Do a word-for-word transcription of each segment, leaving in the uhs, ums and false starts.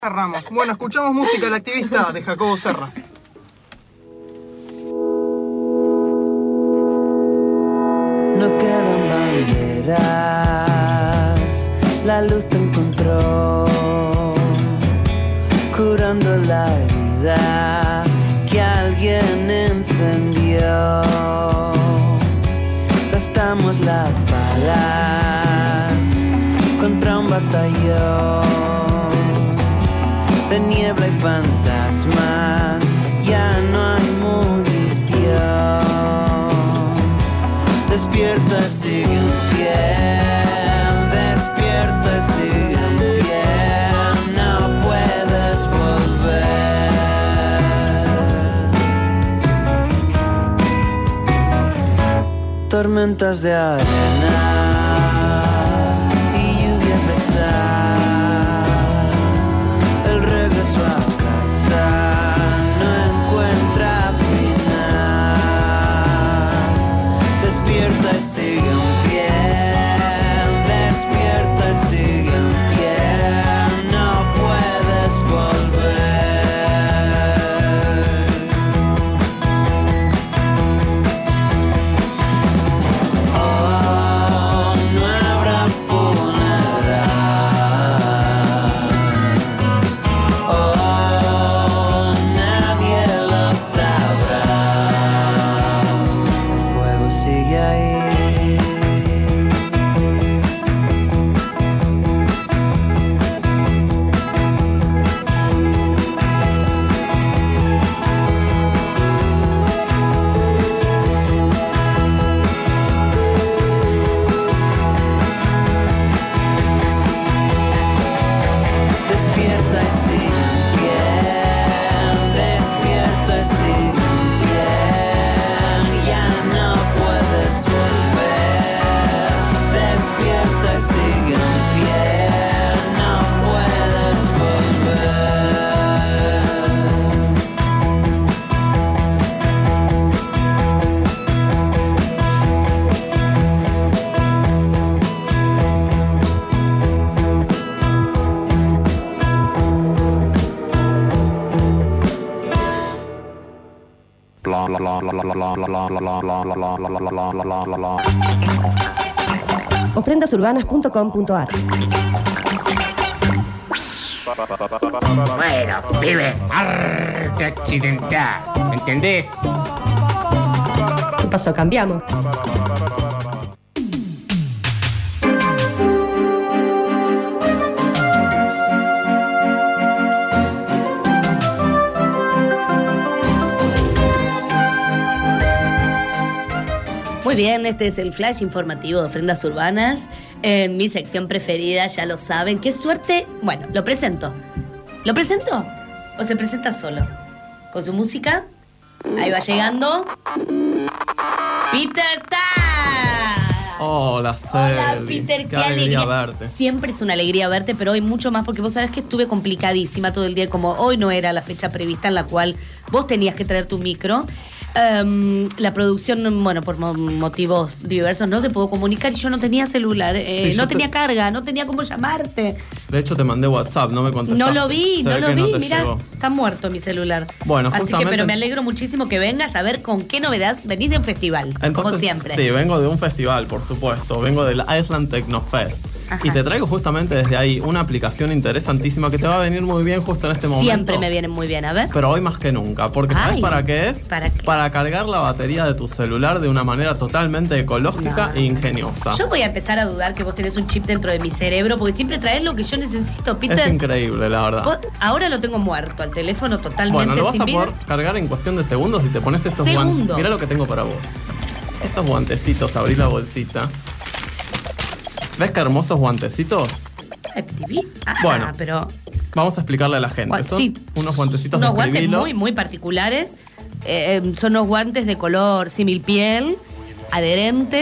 Cerramos. Bueno, escuchamos música del activista de Jacobo Serra. No quedan banderas, la luz te encontró, curando la herida que alguien encendió. Gastamos las balas contra un batallón de niebla y fantasmas, ya no hay munición. Despierta, sigue en pie, despierta, sigue en pie, no puedes volver. Tormentas de arena y lluvias de sal, el regreso a casa no encuentra final. Despierta y sigue en pie, despierta y sigue en pie, no puedes volver. Oh, no habrá funeral. Oh, nadie lo sabrá. El fuego sigue ahí. Despierta y sigue en pie, despierta y sigue en pie, ya no puedes volver. Despierta y sigue en pie, no puedes ofrendas urbanas punto com punto a r. Bueno, pibe, arte accidental, ¿me entendés? ¿Qué pasó? ¿Cambiamos? Muy bien, este es el flash informativo de Ofrendas Urbanas, en mi sección preferida, ya lo saben. ¡Qué suerte! Bueno, lo presento. ¿Lo presento? ¿O se presenta solo? Con su música. Ahí va llegando Peter Tan. Hola, Hola, Celi. Peter, qué, qué alegría, alegría verte. Siempre es una alegría verte, pero hoy mucho más porque vos sabés que estuve complicadísima todo el día, como hoy no era la fecha prevista en la cual vos tenías que traer tu micro. Um, la producción, bueno, por mo- motivos diversos no se pudo comunicar y yo no tenía celular, eh, Sí, no yo tenía te- carga, no tenía cómo llamarte. De hecho, te mandé WhatsApp, no me contestaste. No lo vi, Se no ve lo que vi, te mira, llegó. está muerto mi celular. Bueno, Así que, justamente- pero me alegro muchísimo que vengas a ver con qué novedad venís de un festival, Entonces, como siempre. Sí, vengo de un festival, por supuesto. Vengo del Island Techno Fest. Ajá. Y te traigo justamente desde ahí una aplicación interesantísima que te va a venir muy bien justo en este momento. Siempre me vienen muy bien, a ver. Pero hoy más que nunca, porque ¿sabes Ay, para qué es? ¿para qué? Para cargar la batería de tu celular de una manera totalmente ecológica No. e ingeniosa. Yo voy a empezar a dudar que vos tenés un chip dentro de mi cerebro, porque siempre traes lo que yo necesito, Peter. Es increíble, la verdad. Vos- ahora lo tengo muerto, al teléfono totalmente Bueno, lo vas sin a vida. poder cargar en cuestión de segundos si te pones esos guantes. Segundos. Mira lo que tengo para vos. Estos guantecitos, abrí la bolsita. ¿Ves qué hermosos guantecitos? M T V. Ah, Bueno. pero Vamos a explicarle a la gente. Gua- Son sí, unos guantecitos unos de guantes escribilos. muy, muy particulares. Eh, son unos guantes de color símil piel, adherentes.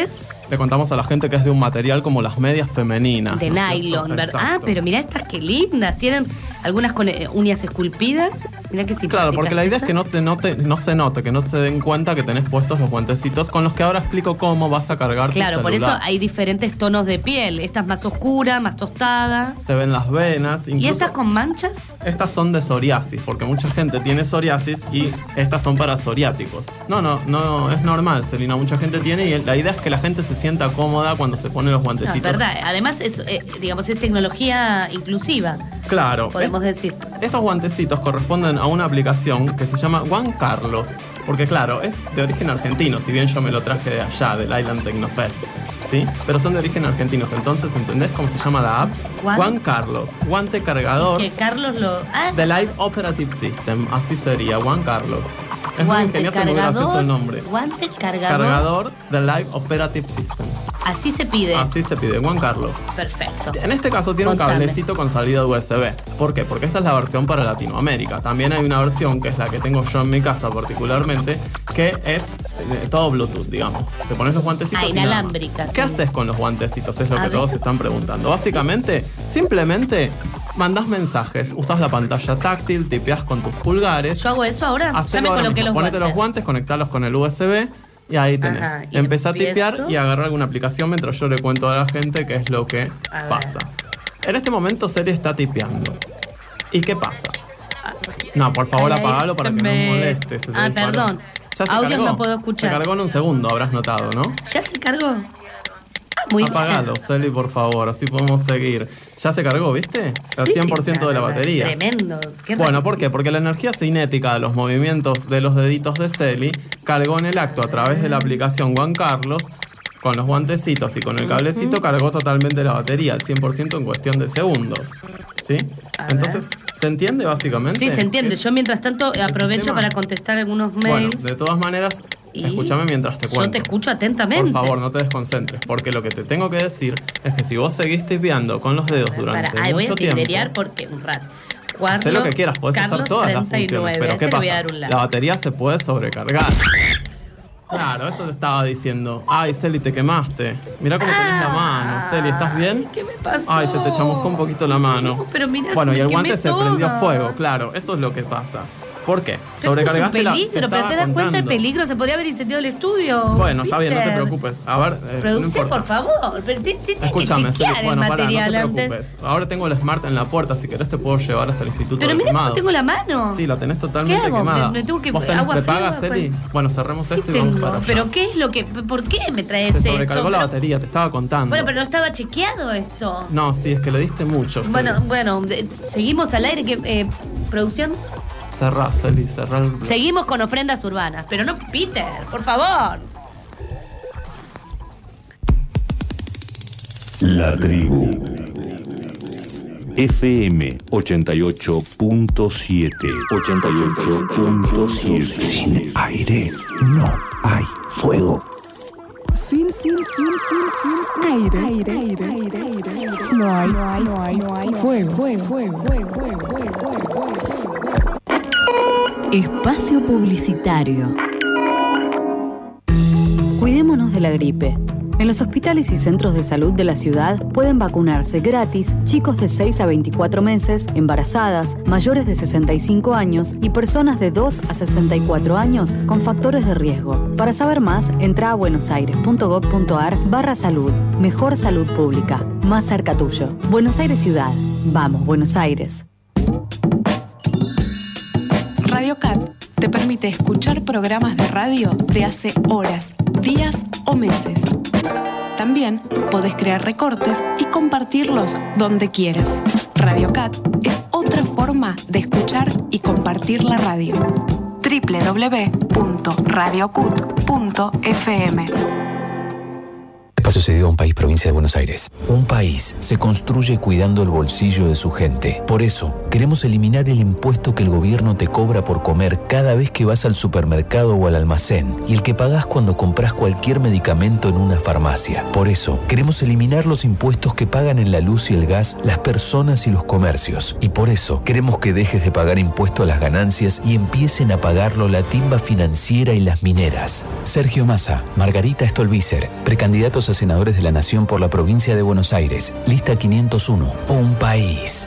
le contamos a la gente que es de un material como las medias femeninas. De ¿no es nylon, cierto? ¿verdad? Ah, Exacto. pero mirá estas que lindas. Tienen algunas con eh, uñas esculpidas. Mirá que simpáticas. Claro, porque la idea es estas. que no, te, no, te, no se note, que no se den cuenta que tenés puestos los guantecitos con los que ahora explico cómo vas a cargar Claro, tu por eso celular. hay diferentes tonos de piel. Esta es más oscura, más tostada. Se ven las venas. ¿Y Incluso estas con manchas? estas son de psoriasis, porque mucha gente tiene psoriasis y estas son para psoriáticos. No, no, no, es normal, Celina, mucha gente tiene y la idea es que la gente se sienta cómoda cuando se pone los No, guantecitos. es verdad. Además, es, eh, digamos, es tecnología inclusiva, Claro. podemos es- decir. Estos guantecitos corresponden a una aplicación que se llama Juan Carlos, porque claro, es de origen argentino, si bien yo me lo traje de allá, del Island Tecnofest, ¿sí? Pero son de origen argentinos, entonces, ¿entendés cómo se llama la app? Juan- Juan Carlos, guante cargador Que Carlos lo... Ah, de Live Operative System, así sería, Juan Carlos. Es muy guante ingenioso, muy gracioso el nombre. Guante cargador. Cargador de Live Operative System. Así se pide. Así se pide, Juan Carlos. Perfecto. En este caso tiene Contame. un cablecito con salida U S B. ¿Por qué? Porque esta es la versión para Latinoamérica. También hay una versión, que es la que tengo yo en mi casa particularmente, que es eh, todo Bluetooth, digamos. Te pones los guantecitos Ah, y nada más. inalámbrica, ¿Qué sí. haces con los guantecitos? Es lo A que ver. todos se están preguntando. Básicamente, simplemente mandás mensajes, usas la pantalla táctil, tipeás con tus pulgares. Yo hago eso ahora. Ya Hacelo me ahora coloqué mismo. los Ponete guantes. los guantes, conectalos con el U S B y ahí tenés. Ajá, y Empezá a empiezo. tipear y agarrar alguna aplicación mientras yo le cuento a la gente qué es lo que A ver. pasa. En este momento Seri está tipeando. ¿Y qué pasa? No, por favor, Ay, apagalo para que no se me- moleste. se te Ah, disparó. perdón. Ya se Audios cargó. no puedo escuchar. Se cargó en un segundo, habrás notado, ¿no? ¿Ya se cargó? Ah, muy Apagalo, bien. Celi, por favor, así podemos seguir. Ya se cargó, ¿viste? El Sí, cien por ciento de la nada, batería. Tremendo. Qué Bueno, rápido. ¿por qué? Porque la energía cinética de los movimientos de los deditos de Celi cargó en el acto a través de la aplicación Juan Carlos, con los guantecitos y con el cablecito, cargó totalmente la batería, al cien por ciento en cuestión de segundos. ¿Sí? A Entonces, ¿se entiende básicamente? Sí, se entiende. Es- Yo mientras tanto aprovecho sistema. para contestar algunos Bueno, mails. de todas maneras, Y escúchame mientras te cuento. Yo te escucho atentamente. Por favor, no te desconcentres, porque lo que te tengo que decir es que si vos seguís tipeando con los dedos durante Para, ay, voy a mucho tiempo, tinderiar porque un rato. haz lo que quieras, podés Carlos hacer todas las treinta y nueve. funciones, pero ¿qué Este le voy a pasa? dar un like. La batería se puede sobrecargar. Claro, eso te estaba diciendo. Ay, Celi, te quemaste. Mirá cómo tenés la mano. Celi, ¿estás bien? ¿Qué me pasó? Ay, se te chamuscó un poquito la mano. No, pero mirá, bueno, se y me el guante quemé se prendió toda. fuego, claro. Eso es lo que pasa. ¿Por qué? Pero esto es un la- peligro, pero estaba te das cuenta del contando. peligro. Se podría haber incendiado el estudio. Bueno, está bien, no te Peter. preocupes. A ver, eh, Producción, no por importa. favor. Pero te- te- Tienes que Escúchame, Celi, chequear el bueno, pará, no te material antes. preocupes. Ahora tengo el Smart en la puerta, si querés te puedo llevar hasta el Instituto Pero del mira Quemado. cómo tengo la mano. Sí, la tenés totalmente ¿Qué hago? quemada. ¿Me- me tengo que- ¿Vos tenés agua prepaga, fría? Celi? Bueno, cerremos Sí esto y vamos tengo. para allá. Pero ¿qué es lo que... ¿Por qué me traes Se esto? sobrecargó la Pero- batería, te estaba contando. Bueno, pero no estaba chequeado esto. No, sí, es que le diste mucho, Celi. Bueno, bueno, de- seguimos al aire. Que, eh, ¿Producción? Cerrá, Celi, cerrá el... Seguimos con ofrendas urbanas. Pero no, Peter, por favor. La tribu. F M ochenta y ocho punto siete. ochenta y ocho punto siete. Sin aire no hay fuego. Sin, sin, sin, sin, sin aire, aire, aire, aire, aire. No hay, no hay, no hay, no hay fuego, fuego, fuego, fuego, fuego, fuego, fuego. Espacio publicitario. Cuidémonos de la gripe. En los hospitales y centros de salud de la ciudad pueden vacunarse gratis chicos de seis a veinticuatro meses, embarazadas, mayores de sesenta y cinco años y personas de dos a sesenta y cuatro años con factores de riesgo. Para saber más, entra a buenosaires.gov.ar barra salud. Mejor salud pública. Más cerca tuyo. Buenos Aires Ciudad. Vamos, Buenos Aires. Radio Cat te permite escuchar programas de radio de hace horas, días o meses. También podés crear recortes y compartirlos donde quieras. Radio Cat es otra forma de escuchar y compartir la radio. doble u doble u doble u punto radio cut punto f m. Ha sucedido a un país provincia de Buenos Aires. Un país se construye cuidando el bolsillo de su gente. Por eso, queremos eliminar el impuesto que el gobierno te cobra por comer cada vez que vas al supermercado o al almacén y el que pagás cuando compras cualquier medicamento en una farmacia. Por eso, queremos eliminar los impuestos que pagan en la luz y el gas las personas y los comercios. Y por eso, queremos que dejes de pagar impuesto a las ganancias y empiecen a pagarlo la timba financiera y las mineras. Sergio Massa, Margarita Stolbizer, precandidatos a Senadores de la Nación por la Provincia de Buenos Aires. Lista quinientos uno. Un país.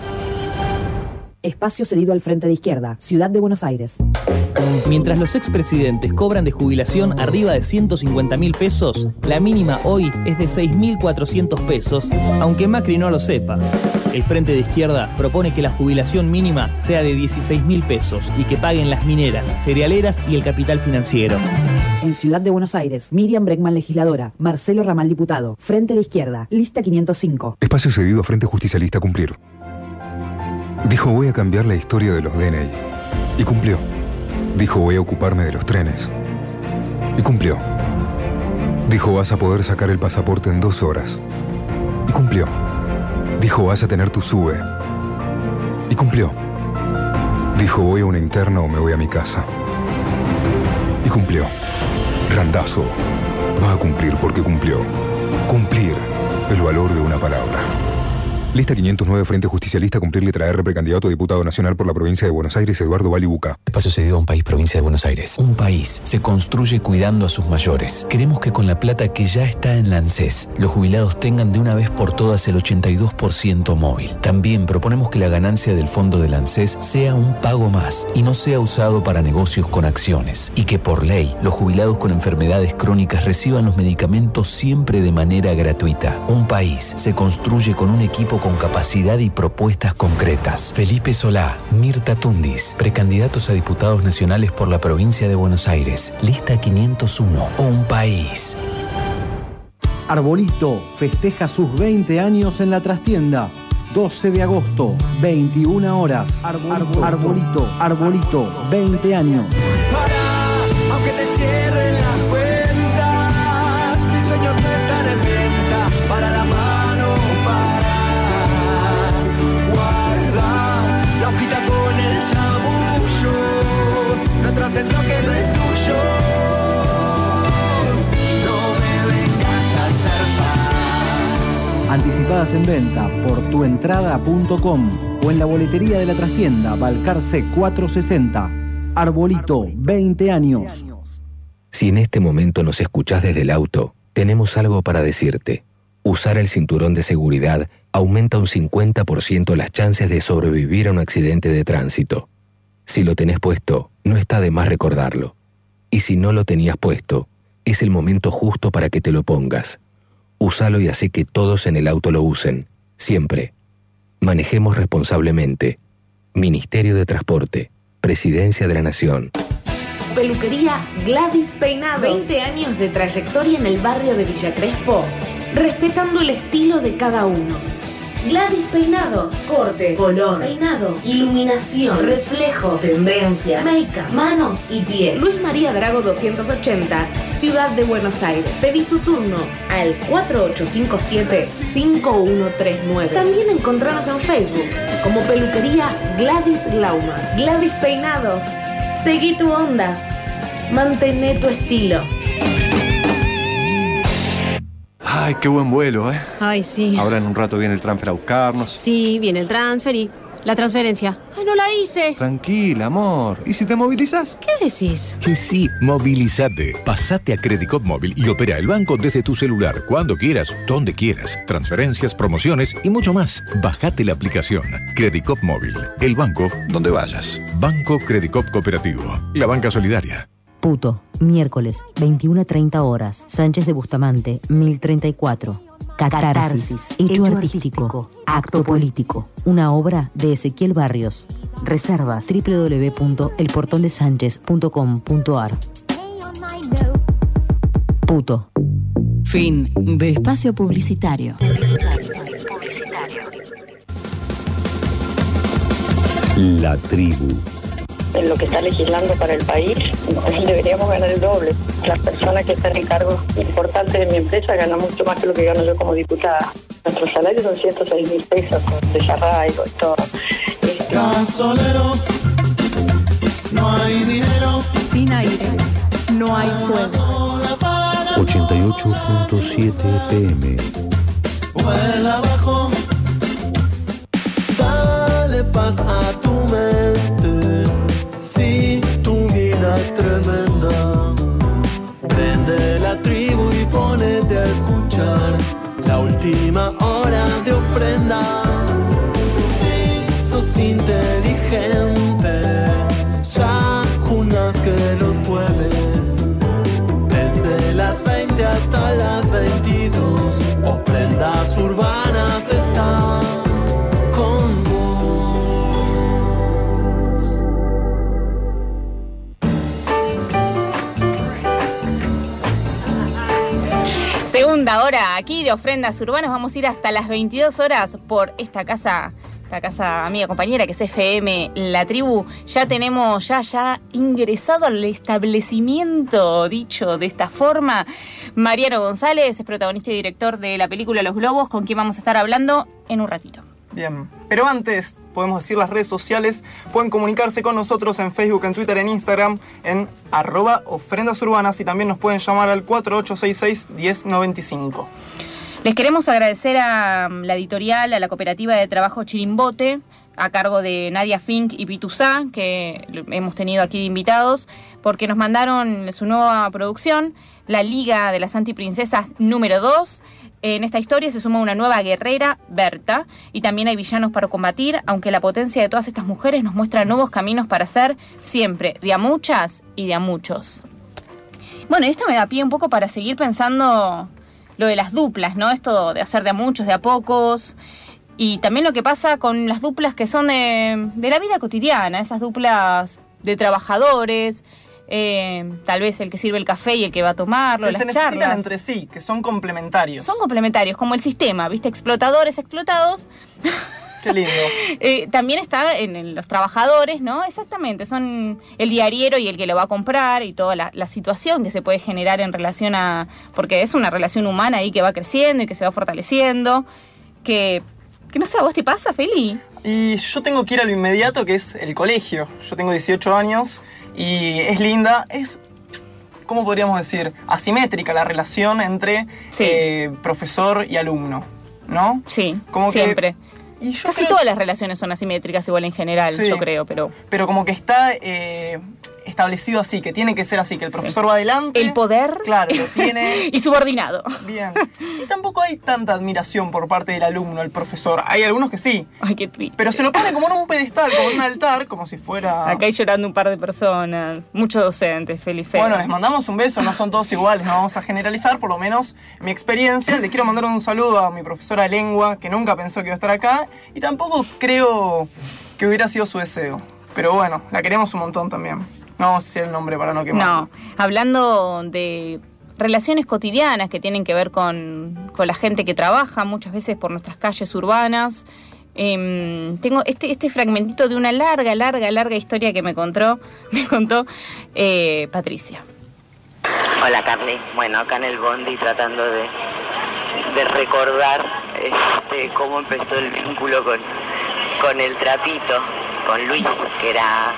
Espacio cedido al Frente de Izquierda, Ciudad de Buenos Aires. Mientras los expresidentes cobran de jubilación arriba de ciento cincuenta mil pesos, la mínima hoy es de seis mil cuatrocientos pesos, aunque Macri no lo sepa. El Frente de Izquierda propone que la jubilación mínima sea de dieciséis mil pesos y que paguen las mineras, cerealeras y el capital financiero. En Ciudad de Buenos Aires, Miriam Bregman, legisladora. Marcelo Ramal, diputado. Frente de Izquierda, lista quinientos cinco. Espacio cedido a Frente Justicialista, cumplir. Dijo, voy a cambiar la historia de los D N I. Y cumplió. Dijo, voy a ocuparme de los trenes. Y cumplió. Dijo, vas a poder sacar el pasaporte en dos horas. Y cumplió. Dijo, vas a tener tu SUBE. Y cumplió. Dijo, voy a una interna o me voy a mi casa. Y cumplió. Randazo va a cumplir porque cumplió. Cumplir, el valor de una palabra. Lista quinientos nueve, Frente Justicialista, cumplir letra R, precandidato a diputado nacional por la provincia de Buenos Aires, Eduardo Bali Buca. Espacio cedido a Un País, Provincia de Buenos Aires. Un país se construye cuidando a sus mayores. Queremos que con la plata que ya está en la ANSES, los jubilados tengan de una vez por todas el ochenta y dos por ciento móvil. También proponemos que la ganancia del fondo del ANSES sea un pago más y no sea usado para negocios con acciones. Y que por ley, los jubilados con enfermedades crónicas reciban los medicamentos siempre de manera gratuita. Un país se construye con un equipo con capacidad y propuestas concretas. Felipe Solá, Mirta Tundis, precandidatos a diputados nacionales por la provincia de Buenos Aires. Lista quinientos uno. Un país. Arbolito festeja sus veinte años en la trastienda. doce de agosto, veintiuna horas. Arbolito, Arbolito, Arbolito, veinte años. Para, aunque te cierren las cuentas, mis sueños no están en venta. Para la mano, para guardar la hojita con el chamullo. No traces lo que no es tuyo. No me vengas a zarpar. Anticipadas en venta por tuentrada punto com o en la boletería de la trastienda Balcarce cuatrocientos sesenta. Arbolito, veinte años. Si en este momento nos escuchás desde el auto, tenemos algo para decirte. Usar el cinturón de seguridad aumenta un cincuenta por ciento las chances de sobrevivir a un accidente de tránsito. Si lo tenés puesto, no está de más recordarlo. Y si no lo tenías puesto, es el momento justo para que te lo pongas. Úsalo y hace que todos en el auto lo usen, siempre. Manejemos responsablemente. Ministerio de Transporte, Presidencia de la Nación. Peluquería Gladys Peinados. veinte años de trayectoria en el barrio de Villa Crespo, respetando el estilo de cada uno. Gladys Peinados, corte, color, peinado, iluminación, reflejos, tendencias, make-up, manos y pies. Luis María Drago doscientos ochenta, Ciudad de Buenos Aires. Pedí tu turno al cuatro ocho cinco siete, cinco uno tres nueve. También encontranos en Facebook como Peluquería Gladys Glauma. Gladys Peinados, seguí tu onda, mantén tu estilo. Ay, qué buen vuelo, ¿eh? Ay, sí. Ahora en un rato viene el transfer a buscarnos. Sí, viene el transfer y la transferencia. ¡Ay, no la hice! Tranquila, amor. ¿Y si te movilizás? ¿Qué decís? Que sí, movilízate. Pasate a Credicop Móvil y opera el banco desde tu celular, cuando quieras, donde quieras. Transferencias, promociones y mucho más. Bajate la aplicación. Credicop Móvil. El banco donde vayas. Banco Credicop Cooperativo. La banca solidaria. Puto, miércoles, veintiuna treinta horas. Sánchez de Bustamante, mil treinta y cuatro. Catarsis, hecho, hecho artístico, artístico, acto político. Una obra de Ezequiel Barrios. Reservas doble u doble u doble u punto el portón de sánchez punto com punto a r. Puto. Fin de espacio publicitario. La tribu. En lo que está legislando para el país, deberíamos ganar el doble. Las personas que están en cargos importantes de mi empresa ganan mucho más que lo que gano yo como diputada. Nuestros salarios son ciento seis mil pesos, con desarraigo y todo. Gasolero, no hay dinero. Sin aire, no hay fuego. ochenta y ocho punto siete F M. Vuela abajo. Dale paz a tu mente. Si tu vida es tremenda, prende la tribu y ponete a escuchar. última hora de ofrendas. Si sos inteligente, ya jurás que los jueves, desde las veinte hasta las veintidós, ofrendas urbanas están con vos. Segunda hora aquí de Ofrendas Urbanas. Vamos a ir hasta las veintidós horas por esta casa, esta casa amiga compañera que es F M La Tribu. Ya tenemos, ya, ya ingresado al establecimiento, dicho de esta forma, Mariano González, es protagonista y director de la película Los Globos, con quien vamos a estar hablando en un ratito. Bien, pero antes podemos decir las redes sociales. Pueden comunicarse con nosotros en Facebook, en Twitter, en Instagram, en arroba ofrendas urbanas, y también nos pueden llamar al cuatro ocho seis seis, uno cero nueve cinco. Les queremos agradecer a la editorial, a la cooperativa de trabajo Chirimbote, a cargo de Nadia Fink y Pituzá, que hemos tenido aquí de invitados, porque nos mandaron su nueva producción, La Liga de las Antiprincesas número dos. En esta historia se suma una nueva guerrera, Berta, y también hay villanos para combatir, aunque la potencia de todas estas mujeres nos muestra nuevos caminos para ser siempre de a muchas y de a muchos. Bueno, esto me da pie un poco para seguir pensando lo de las duplas, ¿no? Esto de hacer de a muchos, de a pocos, y también lo que pasa con las duplas que son de, de la vida cotidiana, esas duplas de trabajadores. Eh, tal vez el que sirve el café y el que va a tomarlo, que las se necesitan charlas. entre sí, que son complementarios. Son complementarios, como el sistema, ¿viste? Explotadores, explotados. Qué lindo. eh, también está en, en los trabajadores, ¿no? Exactamente, son el diariero y el que lo va a comprar y toda la, la situación que se puede generar en relación a... Porque es una relación humana ahí que va creciendo y que se va fortaleciendo, que... que no sé, ¿a vos te pasa, Feli? Y yo tengo que ir a lo inmediato, que es el colegio. Yo tengo dieciocho años y es linda, es, ¿cómo podríamos decir? Asimétrica la relación entre sí. eh, profesor y alumno, ¿no? Sí, como siempre. Que, y yo Casi creo, todas las relaciones son asimétricas igual en general, sí, yo creo, pero... Pero como que está eh, establecido así, que tiene que ser así, que el profesor sí. va adelante. El poder. Claro, lo tiene. Y subordinado. Bien. Y tampoco hay tanta admiración por parte del alumno al profesor. Hay algunos que sí. Ay, qué triste. Pero se lo pone como en un pedestal, como en un altar, como si fuera... Acá hay llorando un par de personas. Muchos docentes, Felipe. Bueno, les mandamos un beso, no son todos iguales, no vamos a generalizar, por lo menos mi experiencia. Le quiero mandar un saludo a mi profesora de lengua, que nunca pensó que iba a estar acá, y tampoco creo que hubiera sido su deseo. Pero bueno, la queremos un montón también. No vamos a decir el nombre para no quemar. No, hablando de relaciones cotidianas que tienen que ver con, con la gente que trabaja muchas veces por nuestras calles urbanas. Eh, tengo este, este fragmentito de una larga, larga, larga historia que me contó, me contó eh, Patricia. Hola, Carly. Bueno, acá en el Bondi tratando de, de recordar este, cómo empezó el vínculo con, con el trapito, con Luis, que era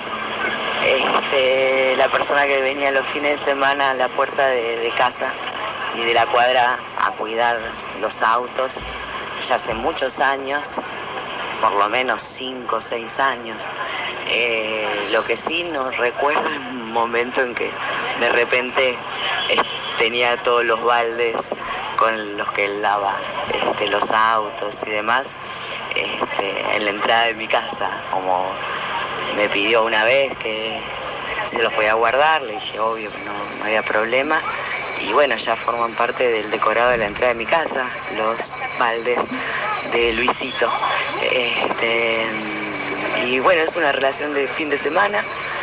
este, la persona que venía los fines de semana a la puerta de, de casa y de la cuadra a cuidar los autos, ya hace muchos años, por lo menos cinco o seis años. Eh, lo que sí no recuerdo es un momento en que de repente eh, tenía todos los baldes con los que él lava este, los autos y demás este, en la entrada de mi casa, como me pidió una vez que se los podía guardar, le dije obvio que no, no había problema. Y bueno, ya forman parte del decorado de la entrada de mi casa, los baldes de Luisito. Este, y bueno, es una relación de fin de semana,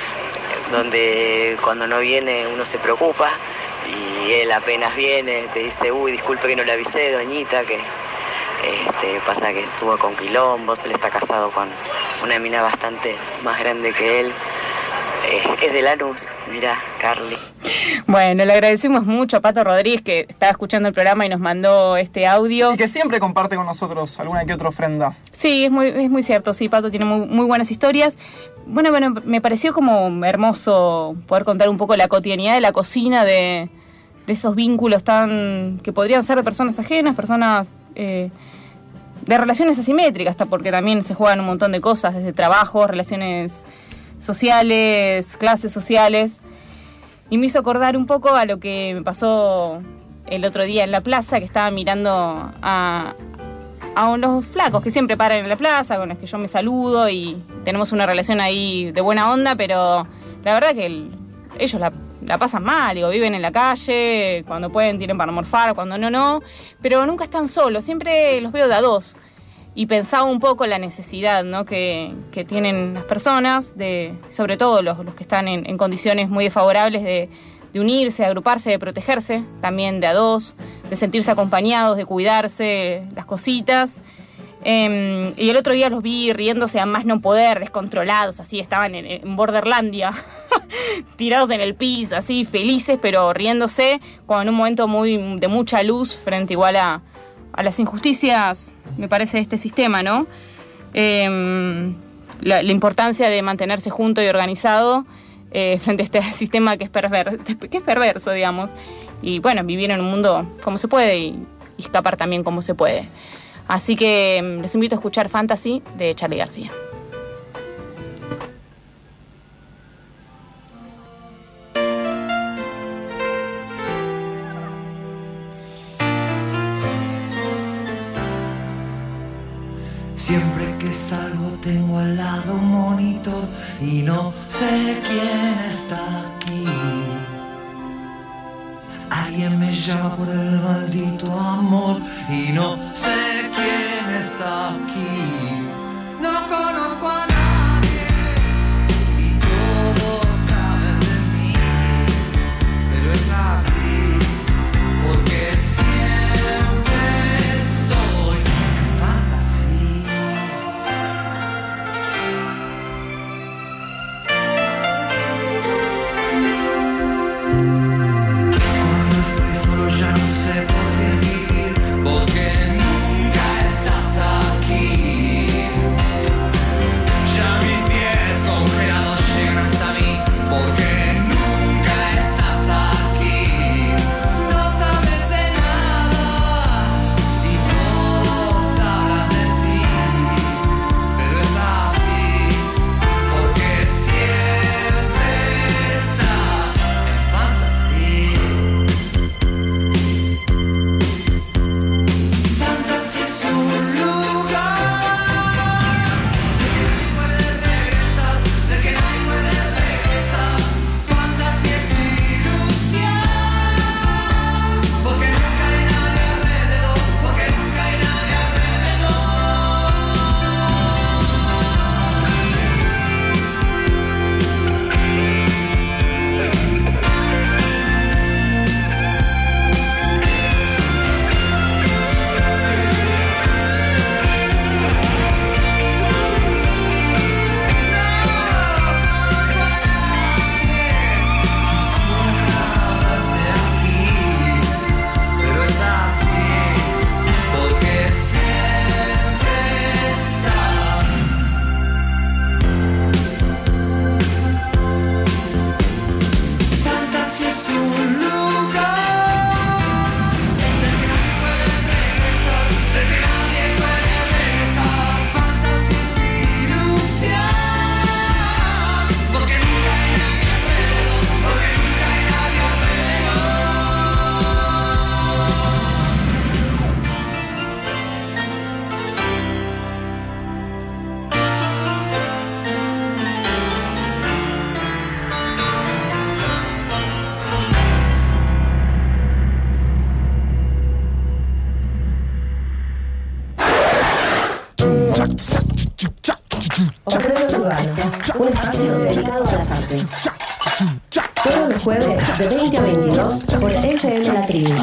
donde cuando no viene uno se preocupa, y él apenas viene te dice, uy, disculpe que no le avisé, doñita, que este, pasa que estuvo con quilombos, él está casado con una mina bastante más grande que él. Eh, es de Lanús, mirá, Carly. Bueno, le agradecemos mucho a Pato Rodríguez, que estaba escuchando el programa y nos mandó este audio. Y que siempre comparte con nosotros alguna que otra ofrenda. Sí, es muy, es muy cierto, sí, Pato tiene muy, muy buenas historias. Bueno, bueno, me pareció como hermoso poder contar un poco la cotidianidad de la cocina, de, de esos vínculos tan que podrían ser de personas ajenas, personas eh, de relaciones asimétricas, hasta porque también se juegan un montón de cosas, desde trabajo, relaciones sociales, clases sociales. Y me hizo acordar un poco a lo que me pasó el otro día en la plaza, que estaba mirando a, a unos flacos que siempre paran en la plaza, con los que yo me saludo y tenemos una relación ahí de buena onda, pero la verdad que el, ellos la, la pasan mal, digo, viven en la calle, cuando pueden tienen para morfar, cuando no, no, pero nunca están solos, siempre los veo de a dos. Y pensaba un poco la necesidad, ¿no?, que, que tienen las personas, de, sobre todo los, los que están en, en condiciones muy desfavorables, de, de unirse, de agruparse, de protegerse, también de a dos, de sentirse acompañados, de cuidarse las cositas. Eh, y el otro día los vi riéndose a más no poder, descontrolados, así, estaban en, en Borderlandia, tirados en el piso, así, felices, pero riéndose, como en un momento muy de mucha luz frente igual a, a las injusticias, me parece, de este sistema, ¿no? Eh, la, la importancia de mantenerse junto y organizado eh, frente a este sistema que es, perver, que es perverso, digamos. Y bueno, vivir en un mundo como se puede y, y escapar también como se puede. Así que eh, los invito a escuchar Fantasy de Charly García. Siempre que salgo tengo al lado un monitor y no sé quién está aquí. Alguien me llama por el maldito amor y no sé quién está aquí. No conozco a nadie y todos saben de mí, pero es así porque siempre estoy en fantasía. Ya no sé por qué vivir, porque nunca estás aquí. Ya mis pies congelados llegan hasta mí, porque nunca estás aquí. No sabes de nada y todos hablan de ti, pero es así, porque siempre estás en fantasía. Ofrenos Urbanos, un espacio dedicado a las artes. Todos los jueves de veinte a veintidós por F M La Tribu.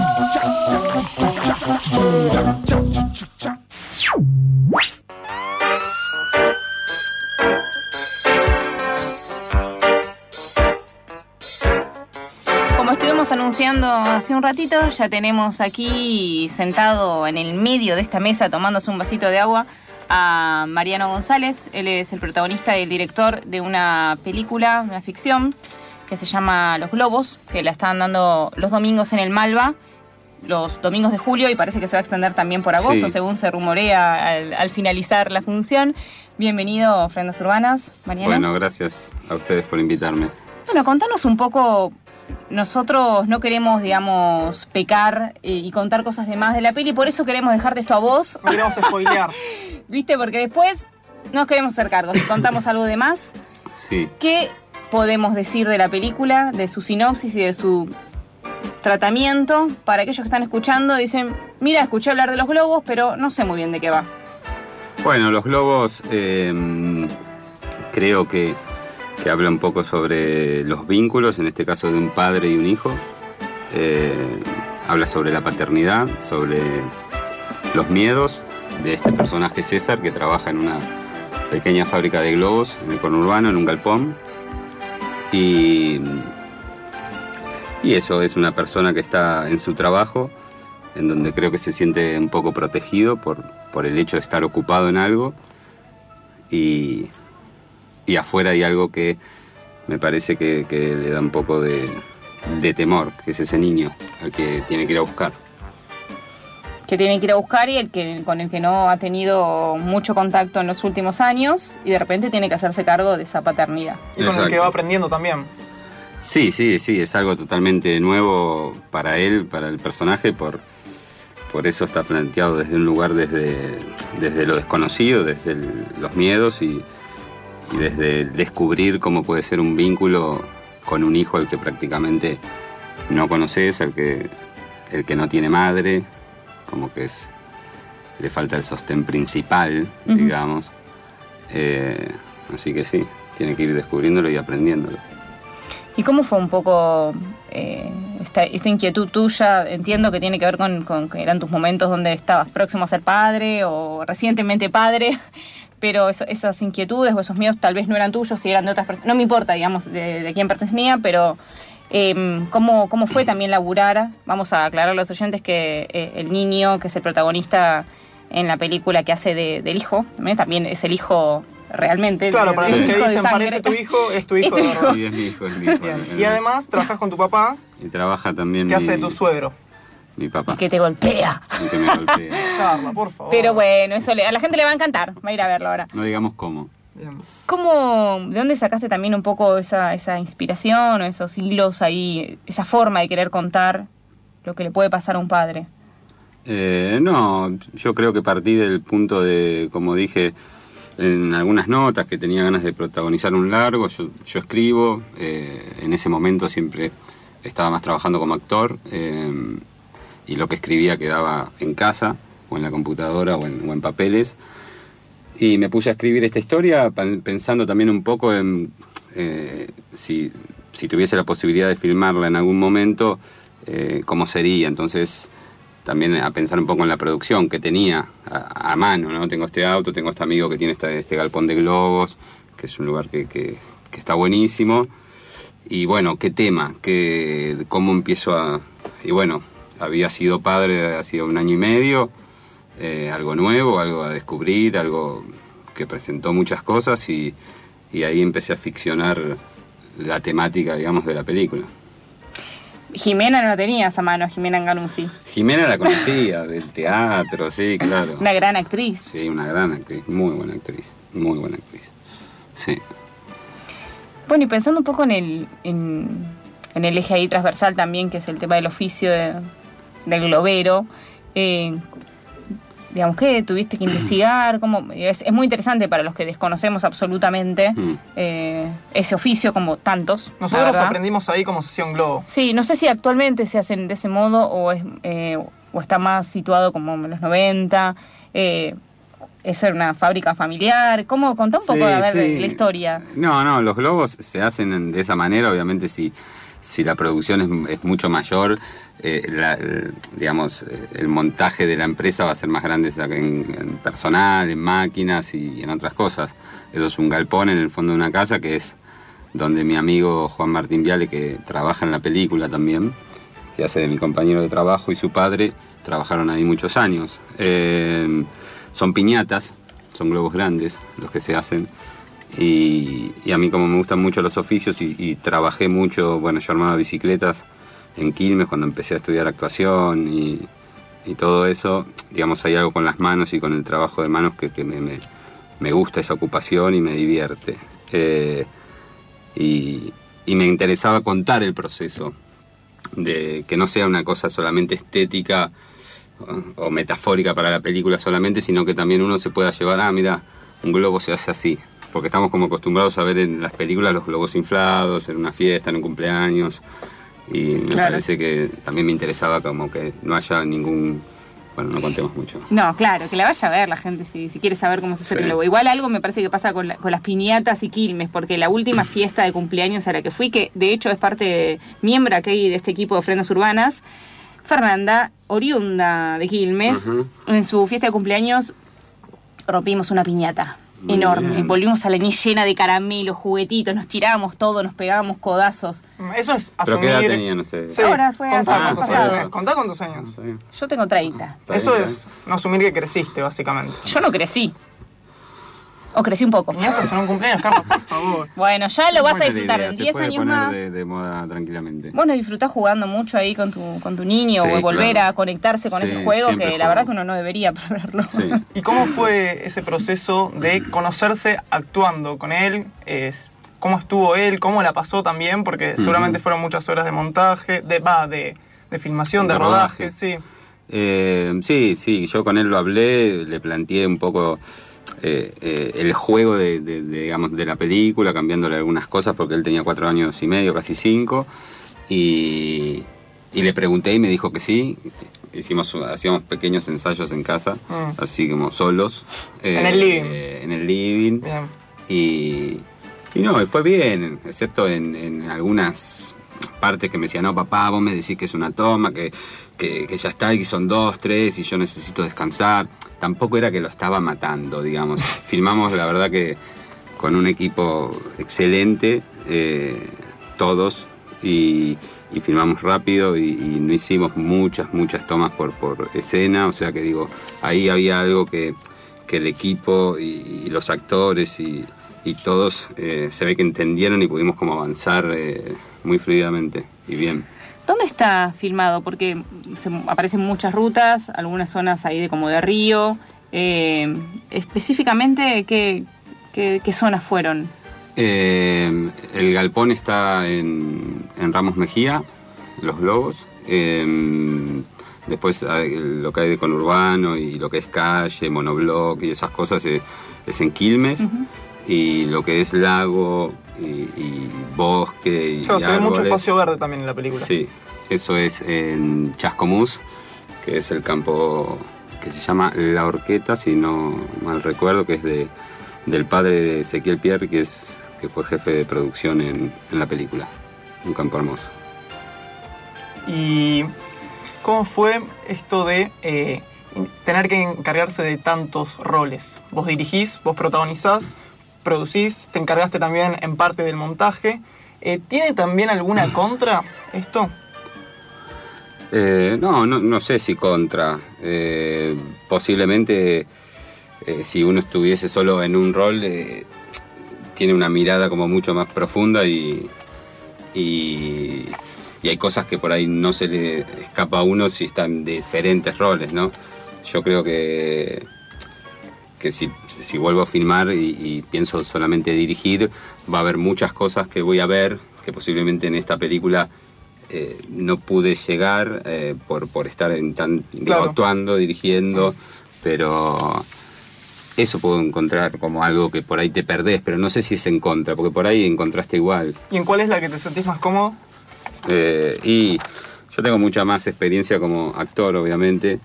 Como estuvimos anunciando hace un ratito, ya tenemos aquí sentado en el medio de esta mesa tomándose un vasito de agua a Mariano González. Él es el protagonista y el director de una película, una ficción, que se llama Los Globos, que la están dando los domingos en el Malva, los domingos de julio, y parece que se va a extender también por agosto, sí, según se rumorea al, al finalizar la función. Bienvenido a Ofrendas Urbanas, Mariano. Bueno, gracias a ustedes por invitarme. Bueno, contanos un poco. Nosotros no queremos, digamos, pecar eh, y contar cosas de más de la peli, por eso queremos dejarte esto a vos. No queremos spoilear. ¿Viste? Porque después nos queremos hacer cargo. Si contamos algo de más, Sí. ¿qué podemos decir de la película, de su sinopsis y de su tratamiento? Para aquellos que están escuchando, dicen, mira, escuché hablar de los globos, pero no sé muy bien de qué va. Bueno, Los globos eh, creo que, que habla un poco sobre los vínculos, en este caso de un padre y un hijo. Eh, habla sobre la paternidad, sobre los miedos de este personaje César, que trabaja en una pequeña fábrica de globos en el conurbano, en un galpón. Y, y eso, es una persona que está en su trabajo, en donde creo que se siente un poco protegido por, por el hecho de estar ocupado en algo. Y, y afuera hay algo que me parece que, que le da un poco de, de temor, que es ese niño al que tiene que ir a buscar. Que tiene que ir a buscar y el que con el que no ha tenido mucho contacto en los últimos años y de repente tiene que hacerse cargo de esa paternidad. Y con el que va aprendiendo también. Sí, sí, sí, es algo totalmente nuevo para él, para el personaje, por, por eso está planteado desde un lugar, desde, desde lo desconocido, desde el, los miedos y, y desde descubrir cómo puede ser un vínculo con un hijo al que prácticamente no conoces, al que, el que no tiene madre, como que es, le falta el sostén principal, uh-huh. digamos. Eh, así que sí, tiene que ir descubriéndolo y aprendiéndolo. ¿Y cómo fue un poco eh, esta, esta inquietud tuya? Entiendo que tiene que ver con, con que eran tus momentos donde estabas próximo a ser padre o recientemente padre, pero eso, esas inquietudes o esos miedos tal vez no eran tuyos, si eran de otras personas. No me importa, digamos, de, de quién pertenecía, pero eh, ¿cómo, ¿cómo fue también laburar? Vamos a aclarar a los oyentes que eh, el niño, que es el protagonista en la película que hace de, del hijo, ¿eh? También es el hijo... realmente. Claro, para los sí. que dicen parece tu hijo, es tu hijo de verdad. Sí, es mi hijo, es mi hijo. Bien. Y además trabajas con tu papá. Y trabaja también ¿Qué mi, hace de tu suegro? Mi papá. Y que te golpea. Y que me golpea. Carla, por favor. Pero bueno, eso le, a la gente le va a encantar. Va a ir a verlo ahora. No digamos cómo. ¿Cómo, de dónde sacaste también un poco esa, esa inspiración o esos hilos ahí, esa forma de querer contar lo que le puede pasar a un padre? Eh, no, yo creo que partí del punto de, como dije en algunas notas, que tenía ganas de protagonizar un largo. Yo, yo escribo, eh, en ese momento siempre estaba más trabajando como actor, eh, y lo que escribía quedaba en casa, o en la computadora, o en, o en papeles. Y me puse a escribir esta historia pensando también un poco en eh, si, si tuviese la posibilidad de filmarla en algún momento, eh, cómo sería. Entonces, también a pensar un poco en la producción que tenía a, a mano, ¿no? Tengo este auto, tengo este amigo que tiene este, este galpón de globos, que es un lugar que, que, que está buenísimo. Y bueno, qué tema, qué, cómo empiezo a... Y bueno, había sido padre hacía un año y medio, eh, algo nuevo, algo a descubrir, algo que presentó muchas cosas y, y ahí empecé a ficcionar la temática, digamos, de la película. Jimena no la tenías a mano, Jimena Ngannou. Jimena la conocía del teatro, sí, claro. Una gran actriz. Sí, una gran actriz, muy buena actriz, muy buena actriz, sí. Bueno, y pensando un poco en el, en, en el eje ahí transversal también, que es el tema del oficio de, del globero, eh, digamos, ¿qué tuviste que investigar? ¿Cómo? Es, es muy interesante para los que desconocemos absolutamente mm. eh, ese oficio, como tantos. Nosotros aprendimos ahí cómo se hacía un globo. Sí, no sé si actualmente se hacen de ese modo o, es, eh, o está más situado como en los noventa. Eh, ¿Es una fábrica familiar? ¿Cómo? Contá un poco, sí, a ver, sí. de la historia. No, no, los globos se hacen de esa manera. Obviamente, si, si la producción es, es mucho mayor, eh, la, el, digamos, el montaje de la empresa va a ser más grande en, en personal, en máquinas y en otras cosas. Eso es un galpón en el fondo de una casa, que es donde mi amigo Juan Martín Viale, que trabaja en la película también, que hace de mi compañero de trabajo, y su padre trabajaron ahí muchos años. Eh, Son piñatas, son globos grandes los que se hacen. Y, y a mí, como me gustan mucho los oficios y, y trabajé mucho, bueno, yo armaba bicicletas en Quilmes cuando empecé a estudiar actuación y, y todo eso. Digamos, hay algo con las manos y con el trabajo de manos que, que me, me, me gusta esa ocupación y me divierte. Eh, y, y me interesaba contar el proceso, de que no sea una cosa solamente estética o, o metafórica para la película solamente, sino que también uno se pueda llevar, ah, mira, un globo se hace así, porque estamos como acostumbrados a ver en las películas los globos inflados, en una fiesta, en un cumpleaños, y me Claro. parece que también me interesaba como que no haya ningún... Bueno, no contemos mucho. No, claro, que la vaya a ver la gente si, si quiere saber cómo se hace Sí. el globo. Igual algo me parece que pasa con, la- con las piñatas y Quilmes, porque la última fiesta de cumpleaños a la que fui, que de hecho es parte de, miembro aquí de este equipo de ofrendas urbanas, Fernanda, oriunda de Quilmes, Ujú. en su fiesta de cumpleaños rompimos una piñata. Muy Enorme. bien. Volvimos a la niña llena de caramelos, juguetitos, nos tirábamos todo, nos pegábamos codazos. Eso es ¿Pero asumir... qué edad tenían ustedes? Sí. Ahora fue Contá hace- cuántos pasado. años. Contá cuántos años. Yo tengo treinta. Eso es no asumir que creciste, básicamente. Yo no crecí. O crecí un poco. Piñatas en un cumpleaños, Carlos, por favor. Bueno, ya lo vas a Buena disfrutar idea, en se diez puede años poner más. De, de moda tranquilamente. Vos lo disfrutás jugando mucho ahí con tu, con tu niño Sí, o volver claro. a conectarse con Sí, ese juego que siempre la juego. verdad que uno no debería perderlo. ¿Y cómo fue ese proceso de conocerse actuando con él? Es, ¿Cómo estuvo él? ¿Cómo la pasó también? Porque Ujú. seguramente fueron muchas horas de montaje, de va, de, de filmación, de, De rodaje, rodaje. sí. Eh, sí, sí, yo con él lo hablé, le planteé un poco eh, eh, el juego de, de- de, digamos, de la película, cambiándole algunas cosas porque él tenía cuatro años y medio, casi cinco, y, y le pregunté y me dijo que sí. Hicimos, hacíamos pequeños ensayos en casa, Mm. así como solos. En el living. eh, en el living. Bien. Y, y no, y fue bien, excepto en, en algunas partes que me decían, no, papá, vos me decís que es una toma, que, que, que ya está, y son dos, tres, y yo necesito descansar. Tampoco era que lo estaba matando, digamos. Filmamos, la verdad que con un equipo excelente, eh, todos, y, y filmamos rápido, y, y no hicimos muchas, muchas tomas por, por escena, o sea que digo, ahí había algo que, que el equipo y, y los actores y, y todos eh, se ve que entendieron y pudimos como avanzar eh, muy fluidamente y bien. ¿Dónde está filmado? Porque se aparecen muchas rutas, algunas zonas ahí de como de río. Eh, específicamente, ¿qué, qué, qué zonas fueron? Eh, el galpón está en, en Ramos Mejía, Los Globos. Eh, después hay lo que hay de conurbano y lo que es calle, monobloc y esas cosas eh, es en Quilmes. Ujú. Y lo que es lago y, y bosque y Claro, se ve mucho árboles. espacio verde también en la película. Sí, eso es en Chascomús, que es el campo que se llama La Horqueta, si no mal recuerdo, que es de, del padre de Ezequiel Pierre, que, es, que fue jefe de producción en, en la película. Un campo hermoso. ¿Y cómo fue esto de eh, tener que encargarse de tantos roles? Vos dirigís, vos protagonizás, producís, te encargaste también en parte del montaje. Eh, ¿Tiene también alguna contra esto? Eh, no, no, no sé si contra. Eh, posiblemente, eh, si uno estuviese solo en un rol, eh, tiene una mirada como mucho más profunda y, y, y hay cosas que por ahí no se le escapa a uno si están de diferentes roles, ¿no? Yo creo que, que si, si vuelvo a filmar y, y pienso solamente dirigir, va a haber muchas cosas que voy a ver que posiblemente en esta película Eh, no pude llegar eh, por, por estar en tan, digo, Claro. actuando, dirigiendo, pero eso puedo encontrar como algo que por ahí te perdés, pero no sé si es en contra, porque por ahí encontraste igual. ¿Y en cuál es la que te sentís más cómodo? Eh, y yo tengo mucha más experiencia como actor, obviamente,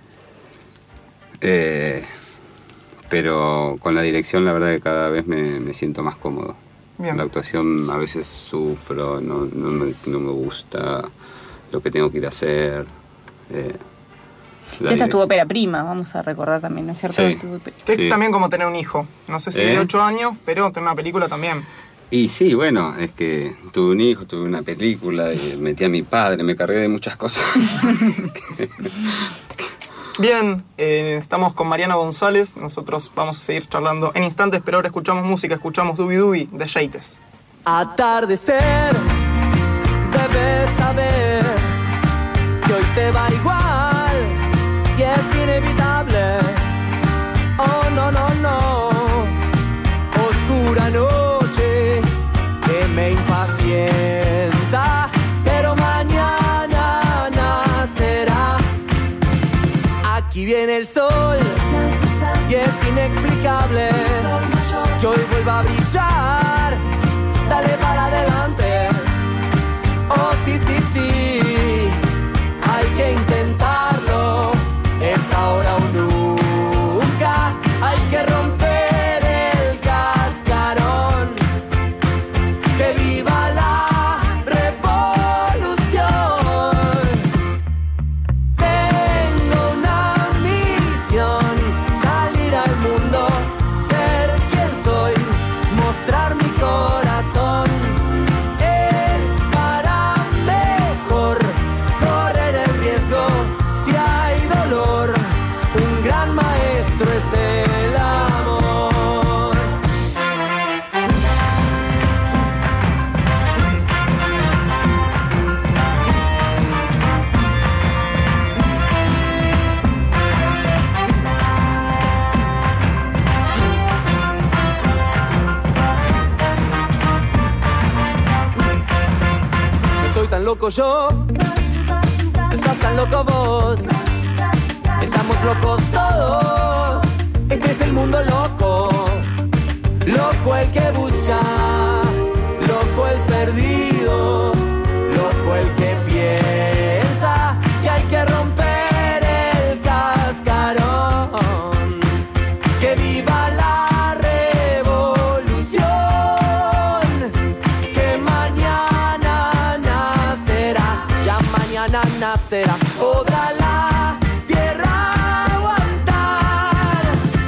eh, pero con la dirección la verdad que cada vez me, me siento más cómodo. Bien. La actuación a veces sufro, no, no, me, no me gusta lo que tengo que ir a hacer. Eh, la Esta es tu dirección. ópera prima, vamos a recordar también, ¿no es cierto? Sí. Tu- Que Sí. es también como tener un hijo. No sé si ¿Eh? de ocho años, pero tener una película también. Y sí, bueno, es que tuve un hijo, tuve una película, y metí a mi padre, me cargué de muchas cosas. Bien, eh, estamos con Mariana González. Nosotros vamos a seguir charlando en instantes, pero ahora escuchamos música, escuchamos Dubi Dubi de Yates. Atardecer, debes saber que hoy se va igual y es inevitable. Oh, no, no, no. Oscura noche que me impacienta. Aquí viene el sol y es inexplicable que hoy vuelva a brillar. Dale para adelante. Oh, sí, sí, sí. Hay que intentarlo. Es ahora o nunca. Hay que romper el cascarón. Que viva la revolución. Tengo una misión: salir al mundo, ser quien soy, mostrar mi corazón. Es para mejor correr el riesgo. Si hay dolor, un gran maestro es el amor. Estoy tan loco yo, estás tan loco vos. Estamos locos todos. Este es el mundo loco. Loco el que busca, loco el perdido, loco el que piensa que hay que romper el cascarón. Que viva la revolución, que mañana nacerá, ya mañana nacerá. Podrá la tierra aguantar.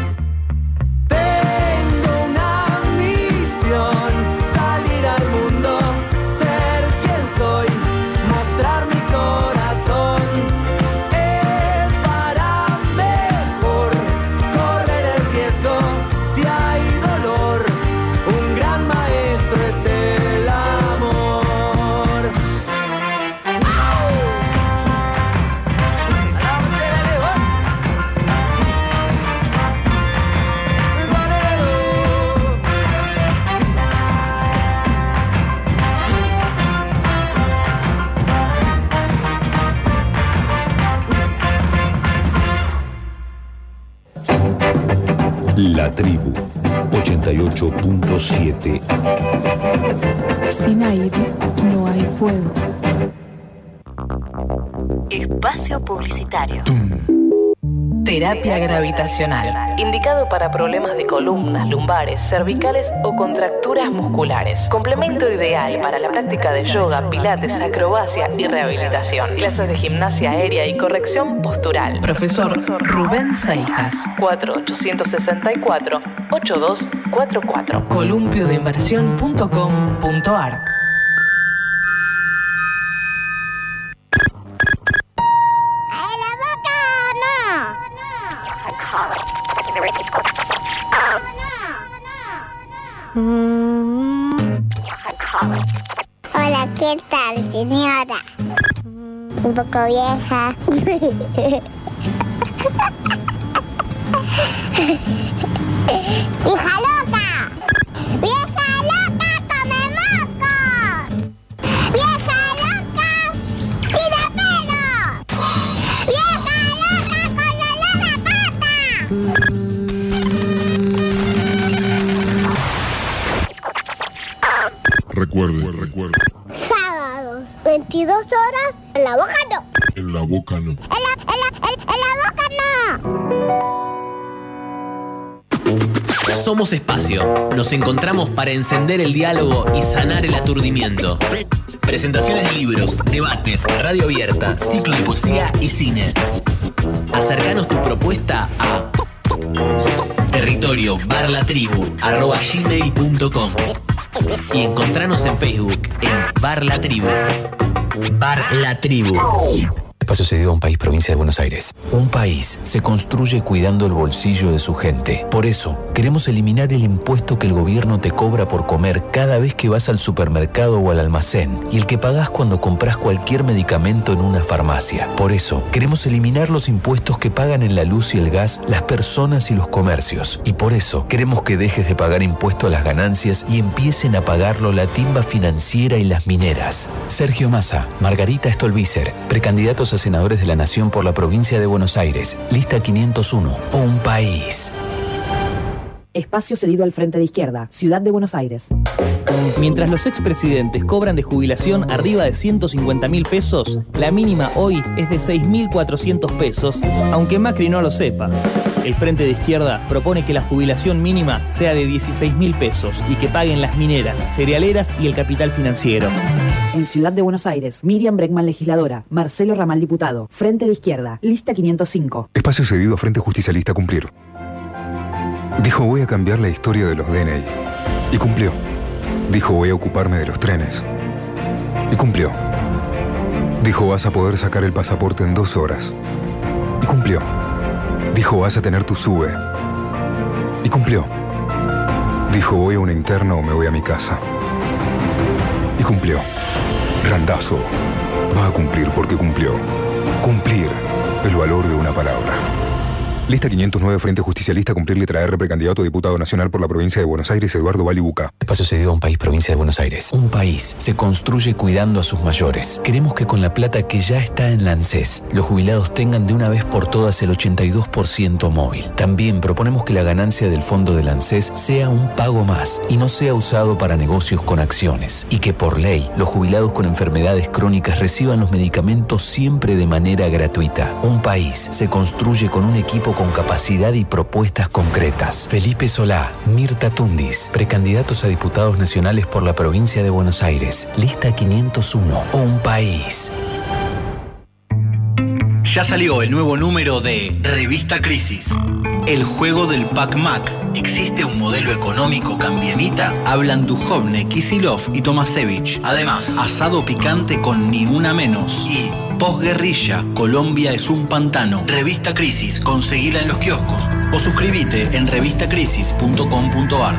Tengo una misión: salir al mundo, ser quien soy, mostrar mi corazón. Es para mejor correr el riesgo. Si hay dolor, un gran maestro es el amor. La Tribu ochenta y ocho punto siete. Sin aire no hay fuego. Espacio publicitario. Terapia gravitacional. Indicado para problemas de columnas, lumbares, cervicales o contracturas musculares. Complemento ideal para la práctica de yoga, pilates, acrobacia y rehabilitación. Clases de gimnasia aérea y corrección postural. Profesor Rubén Seijas. cuatro ocho seis cuatro, ocho dos cuatro cuatro. columpio de inversión punto com punto ar. Hola, ¿qué tal, señora? Un poco vieja. ¡Hija loca! ¡Vieja loca, come moco! ¡Vieja loca, tira pelo! ¡Vieja loca con olor a pata! Recuerde, recuerde. Sábados, veintidós horas, en la boca no. En la boca no. En la, en la, en, en la boca no. Somos Espacio. Nos encontramos para encender el diálogo y sanar el aturdimiento. Presentaciones de libros, debates, radio abierta, ciclo de poesía y cine. Acercanos tu propuesta a territorio barra la tribu arroba gmail punto com y encontranos en Facebook en Bar La Tribu. Bar La Tribu. Espacio cedido a un país, provincia de Buenos Aires. Un país se construye cuidando el bolsillo de su gente. Por eso, queremos eliminar el impuesto que el gobierno te cobra por comer cada vez que vas al supermercado o al almacén y el que pagás cuando compras cualquier medicamento en una farmacia. Por eso, queremos eliminar los impuestos que pagan en la luz y el gas las personas y los comercios. Y por eso, queremos que dejes de pagar impuesto a las ganancias y empiecen a pagarlo la timba financiera y las mineras. Sergio Massa, Margarita Stolbizer, precandidatos a a senadores de la Nación por la provincia de Buenos Aires. Lista quinientos uno. Un país. Espacio cedido al Frente de Izquierda, Ciudad de Buenos Aires. Mientras los expresidentes cobran de jubilación arriba de ciento cincuenta mil pesos, la mínima hoy es de seis mil cuatrocientos pesos, aunque Macri no lo sepa. El Frente de Izquierda propone que la jubilación mínima sea de dieciséis mil pesos y que paguen las mineras, cerealeras y el capital financiero. En Ciudad de Buenos Aires, Miriam Bregman, legisladora. Marcelo Ramal, diputado. Frente de Izquierda, lista quinientos cinco. Espacio cedido a Frente Justicialista, cumplir. Dijo, voy a cambiar la historia de los D N I. Y cumplió. Dijo, voy a ocuparme de los trenes. Y cumplió. Dijo, vas a poder sacar el pasaporte en dos horas. Y cumplió. Dijo, vas a tener tu SUBE. Y cumplió. Dijo, voy a una interna o me voy a mi casa. Y cumplió. Randazo. Va a cumplir porque cumplió. Cumplir. El valor de una palabra. Lista quinientos nueve, Frente Justicialista, cumplir letra R, precandidato a diputado nacional por la provincia de Buenos Aires, Eduardo Bali Buca. Espacio cedido a Un País, provincia de Buenos Aires. Un país se construye cuidando a sus mayores. Queremos que con la plata que ya está en la ANSES, los jubilados tengan de una vez por todas el ochenta y dos por ciento móvil. También proponemos que la ganancia del fondo del ANSES sea un pago más y no sea usado para negocios con acciones. Y que por ley, los jubilados con enfermedades crónicas reciban los medicamentos siempre de manera gratuita. Un país se construye con un equipo con capacidad y propuestas concretas. Felipe Solá, Mirta Tundis, precandidatos a diputados nacionales por la provincia de Buenos Aires. Lista quinientos uno. Un país. Ya salió el nuevo número de Revista Crisis. El juego del Pac-Mac. ¿Existe un modelo económico cambiemita? Hablan Duhovne, Kisilov y Tomasevich. Además, asado picante con ni una menos. Y posguerrilla, Colombia es un pantano. Revista Crisis, conseguila en los kioscos o suscríbete en revista crisis punto com punto a r.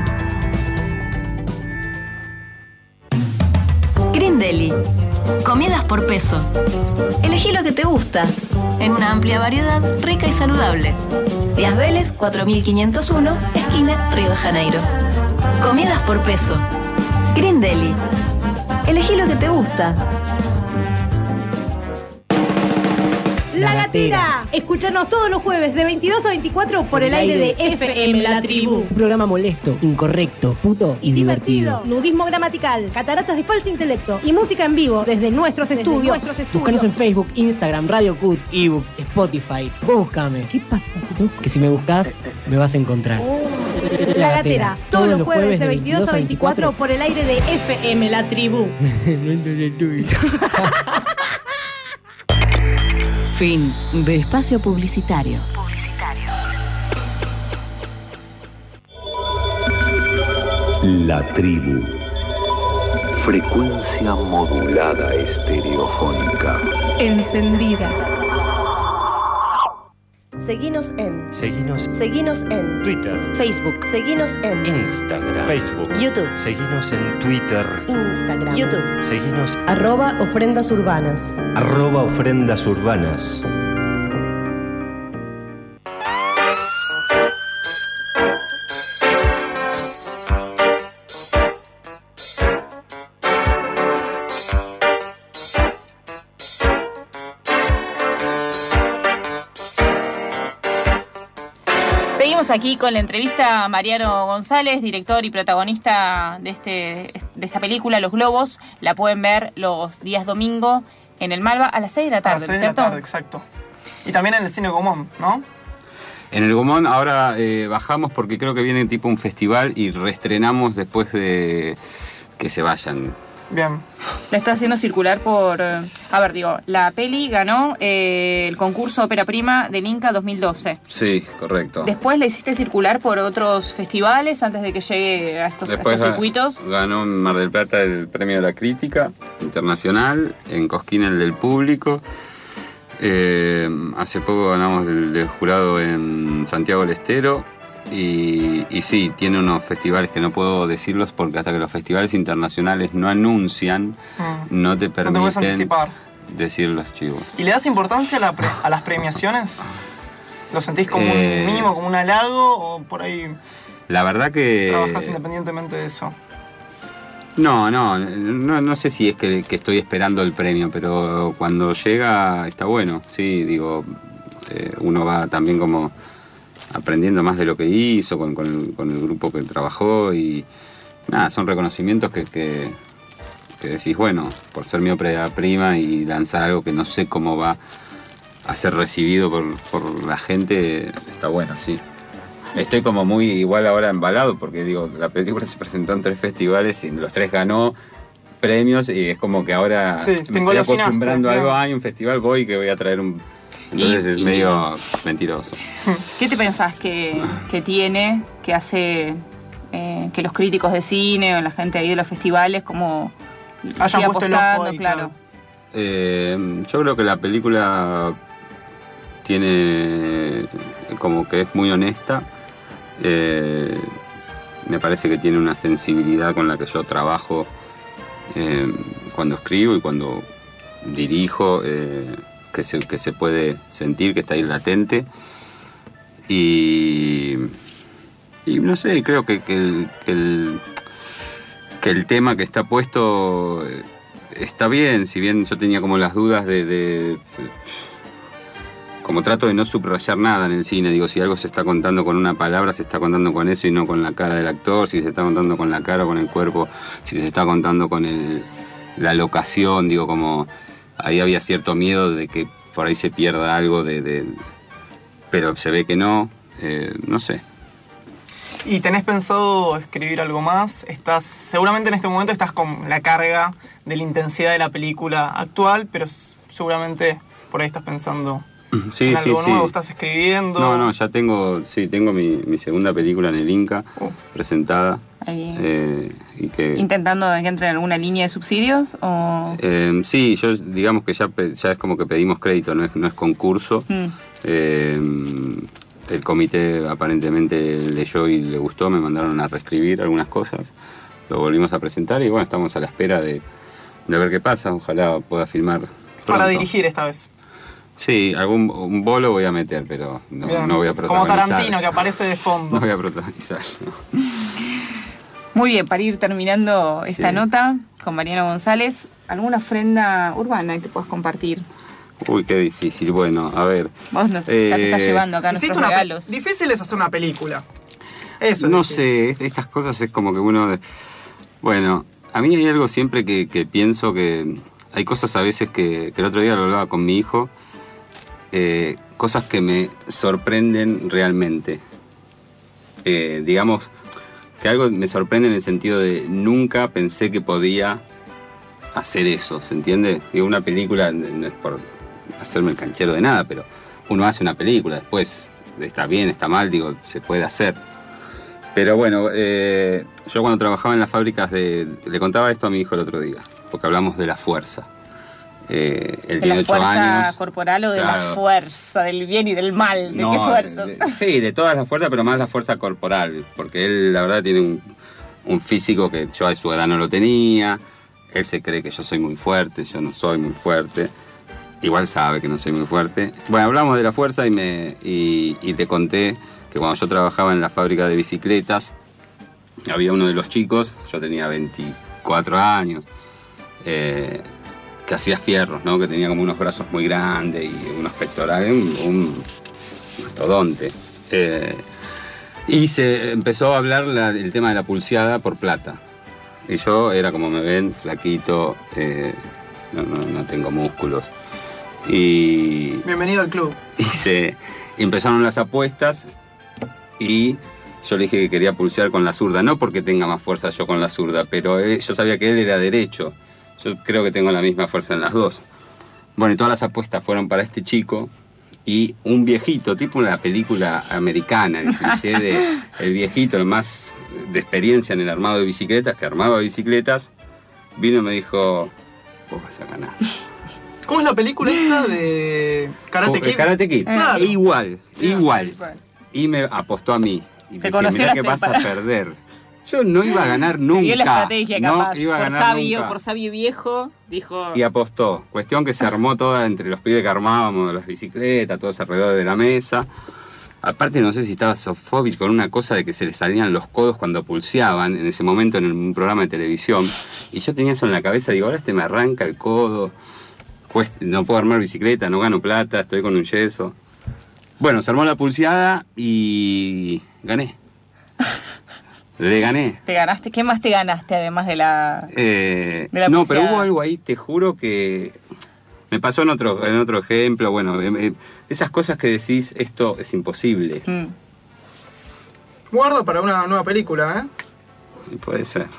Green Deli. Comidas por peso. Elegí lo que te gusta, en una amplia variedad, rica y saludable. Díaz Vélez, cuatro mil quinientos uno, esquina Río de Janeiro. Comidas por peso. Green Deli. Elegí lo que te gusta. La Gatera. Escúchanos todos los jueves de veintidós a veinticuatro por el aire de F M La Tribu. Un programa molesto, incorrecto, puto y divertido. Nudismo gramatical, cataratas de falso intelecto y música en vivo desde nuestros Desde estudios. nuestros estudios. Búscanos en Facebook, Instagram, Radio Cut, eBooks, Spotify. Búscame. ¿Qué pasa, Cito? Que si me buscas, me vas a encontrar. La Gatera, todos los jueves de veintidós a veinticuatro por el aire de F M La Tribu. No entendí tú. Fin de espacio publicitario. La tribu. Frecuencia modulada estereofónica. Encendida. Seguinos en Seguinos Seguinos en Twitter, Facebook. Seguinos en Instagram, Facebook, YouTube. Seguinos en Twitter, Instagram, YouTube. Seguinos Arroba ofrendas urbanas. arroba ofrendas urbanas. Seguimos aquí con la entrevista a Mariano González, director y protagonista de este de esta película, Los Globos. La pueden ver los días domingo en el Malva a las seis de la tarde, A las seis de la ¿cierto? tarde, exacto. Y también en el Cine Gomón, ¿no? En el Gomón ahora eh, bajamos porque creo que viene tipo un festival y reestrenamos después de que se vayan. Bien. La está haciendo circular por... eh, A ver, digo, la peli ganó eh, el concurso Ópera Prima del Inca dos mil doce. Sí, correcto. Después la hiciste circular por otros festivales antes de que llegue a estos, a Después estos ga- circuitos. ganó en Mar del Plata el Premio de la Crítica Internacional, en Cosquín el del Público. Eh, hace poco ganamos el del jurado en Santiago del Estero. Y, y sí, tiene unos festivales que no puedo decirlos porque hasta que los festivales internacionales no anuncian, Mm. no te No te puedes permiten anticipar. decir los chivos. ¿Y le das importancia a, la pre- a las premiaciones? ¿Lo sentís como Eh, un mínimo, como un halago o por ahí La verdad que trabajás independientemente de eso? No, no, no, no sé si es que, que estoy esperando el premio, pero cuando llega está bueno, sí, digo, eh, uno va también como aprendiendo más de lo que hizo con, con, el, con el grupo que trabajó y nada, son reconocimientos que, que, que decís, bueno, por ser mi ópera prima y lanzar algo que no sé cómo va a ser recibido por, por la gente, está bueno, sí. Estoy como muy igual ahora embalado porque digo, la película se presentó en tres festivales y en los tres ganó premios y es como que ahora sí, me estoy acostumbrando a algo, hay un festival, voy que voy a traer un... Entonces y, es y, medio mentiroso. ¿Qué te pensás que, que tiene, que hace eh, que los críticos de cine o la gente ahí de los festivales como hayan puesto el ojo ahí, claro? Eh, yo creo que la película tiene como que es muy honesta. Eh, me parece que tiene una sensibilidad con la que yo trabajo eh, cuando escribo y cuando dirijo, eh, que, se, que se puede sentir, que está ahí latente. Y, y no sé, creo que, que, el, que, el, que el tema que está puesto está bien, si bien yo tenía como las dudas de... de como trato de no subrayar nada en el cine, digo, si algo se está contando con una palabra, se está contando con eso y no con la cara del actor, si se está contando con la cara o con el cuerpo, si se está contando con el, la locación, digo, como ahí había cierto miedo de que por ahí se pierda algo, de, de pero se ve que no, eh, no sé. ¿Y tenés pensado escribir algo más? Estás, seguramente en este momento estás con la carga de la intensidad de la película actual, pero seguramente por ahí estás pensando... Sí, ¿en algo sí, nuevo sí. estás escribiendo? No, no, ya tengo, sí, tengo mi, mi segunda película en el Inca, uh. presentada. Ahí. Eh, y que, ¿Intentando que entre en alguna línea de subsidios? O... Eh, sí, yo digamos que ya, ya es como que pedimos crédito, no es, no es concurso. Mm. Eh, el comité aparentemente leyó y le gustó, me mandaron a reescribir algunas cosas. Lo volvimos a presentar y bueno, estamos a la espera de, de ver qué pasa. Ojalá pueda filmar pronto. Para dirigir esta vez. Sí, algún un bolo voy a meter, pero no, no voy a protagonizar. Como Tarantino, que aparece de fondo. No voy a protagonizar, no. Muy bien, para ir terminando esta sí. nota con Mariano González, ¿alguna ofrenda urbana que puedas compartir? Uy, qué difícil. Bueno, a ver. Vos nos, eh, ya te estás llevando acá nuestros regalos. Difícil es hacer una película. Eso no es sé, estas cosas es como que uno... Bueno, a mí hay algo siempre que, que pienso que... Hay cosas a veces que, que el otro día lo hablaba con mi hijo... Eh, cosas que me sorprenden realmente. Eh, digamos que algo me sorprende en el sentido de nunca pensé que podía hacer eso, ¿se entiende? Digo, una película, no es por hacerme el canchero de nada, pero uno hace una película, después está bien, está mal, digo, se puede hacer. Pero bueno, eh, yo cuando trabajaba en las fábricas de... Le contaba esto a mi hijo el otro día, porque hablamos de la fuerza. Eh, él ¿De la fuerza años, corporal o de claro. la fuerza del bien y del mal? ¿De no, qué fuerza? De, de, sí, de todas las fuerzas, pero más la fuerza corporal, porque él la verdad tiene un, un físico que yo a su edad no lo tenía, él se cree que yo soy muy fuerte, yo no soy muy fuerte, igual sabe que no soy muy fuerte. Bueno, hablamos de la fuerza y, me, y, y te conté que cuando yo trabajaba en la fábrica de bicicletas, había uno de los chicos, yo tenía veinticuatro años, eh, que hacía fierros, ¿no? Que tenía como unos brazos muy grandes y unos pectorales, un, un mastodonte. Eh, y se empezó a hablar la, el tema de la pulseada por plata. Y yo era, como me ven, flaquito, eh, no, no, no tengo músculos. Y... Bienvenido al club. Y, se, y empezaron las apuestas y yo le dije que quería pulsear con la zurda. No porque tenga más fuerza yo con la zurda, pero él, yo sabía que él era derecho. Yo creo que tengo la misma fuerza en las dos. Bueno, y todas las apuestas fueron para este chico y un viejito, tipo una película americana, el cliché de el viejito, el más de experiencia en el armado de bicicletas, que armaba bicicletas, vino y me dijo, vos vas a ganar. ¿Cómo es la película esta de Karate Kid? Karate Kid, claro. Igual, igual. Y me apostó a mí. Y te dije, mirá que vas a perder. Yo no iba a ganar nunca. Siguió la estrategia, capaz. No iba a por ganar sabio, nunca. por sabio viejo, dijo... Y apostó. Cuestión que se armó toda entre los pibes que armábamos las bicicletas, todos alrededor de la mesa. Aparte, no sé si estaba Sofovich con una cosa de que se le salían los codos cuando pulseaban, en ese momento en un programa de televisión. Y yo tenía eso en la cabeza, digo, ahora este me arranca el codo, cuesta, no puedo armar bicicleta, no gano plata, estoy con un yeso. Bueno, se armó la pulseada y gané. Le gané. ¿Te ganaste? ¿Qué más te ganaste además de la, eh, de la No, pulseada? pero hubo algo ahí, te juro que... Me pasó en otro, en otro ejemplo, bueno, eh, esas cosas que decís, esto es imposible. Mm. Guarda para una nueva película, ¿eh? Puede ser.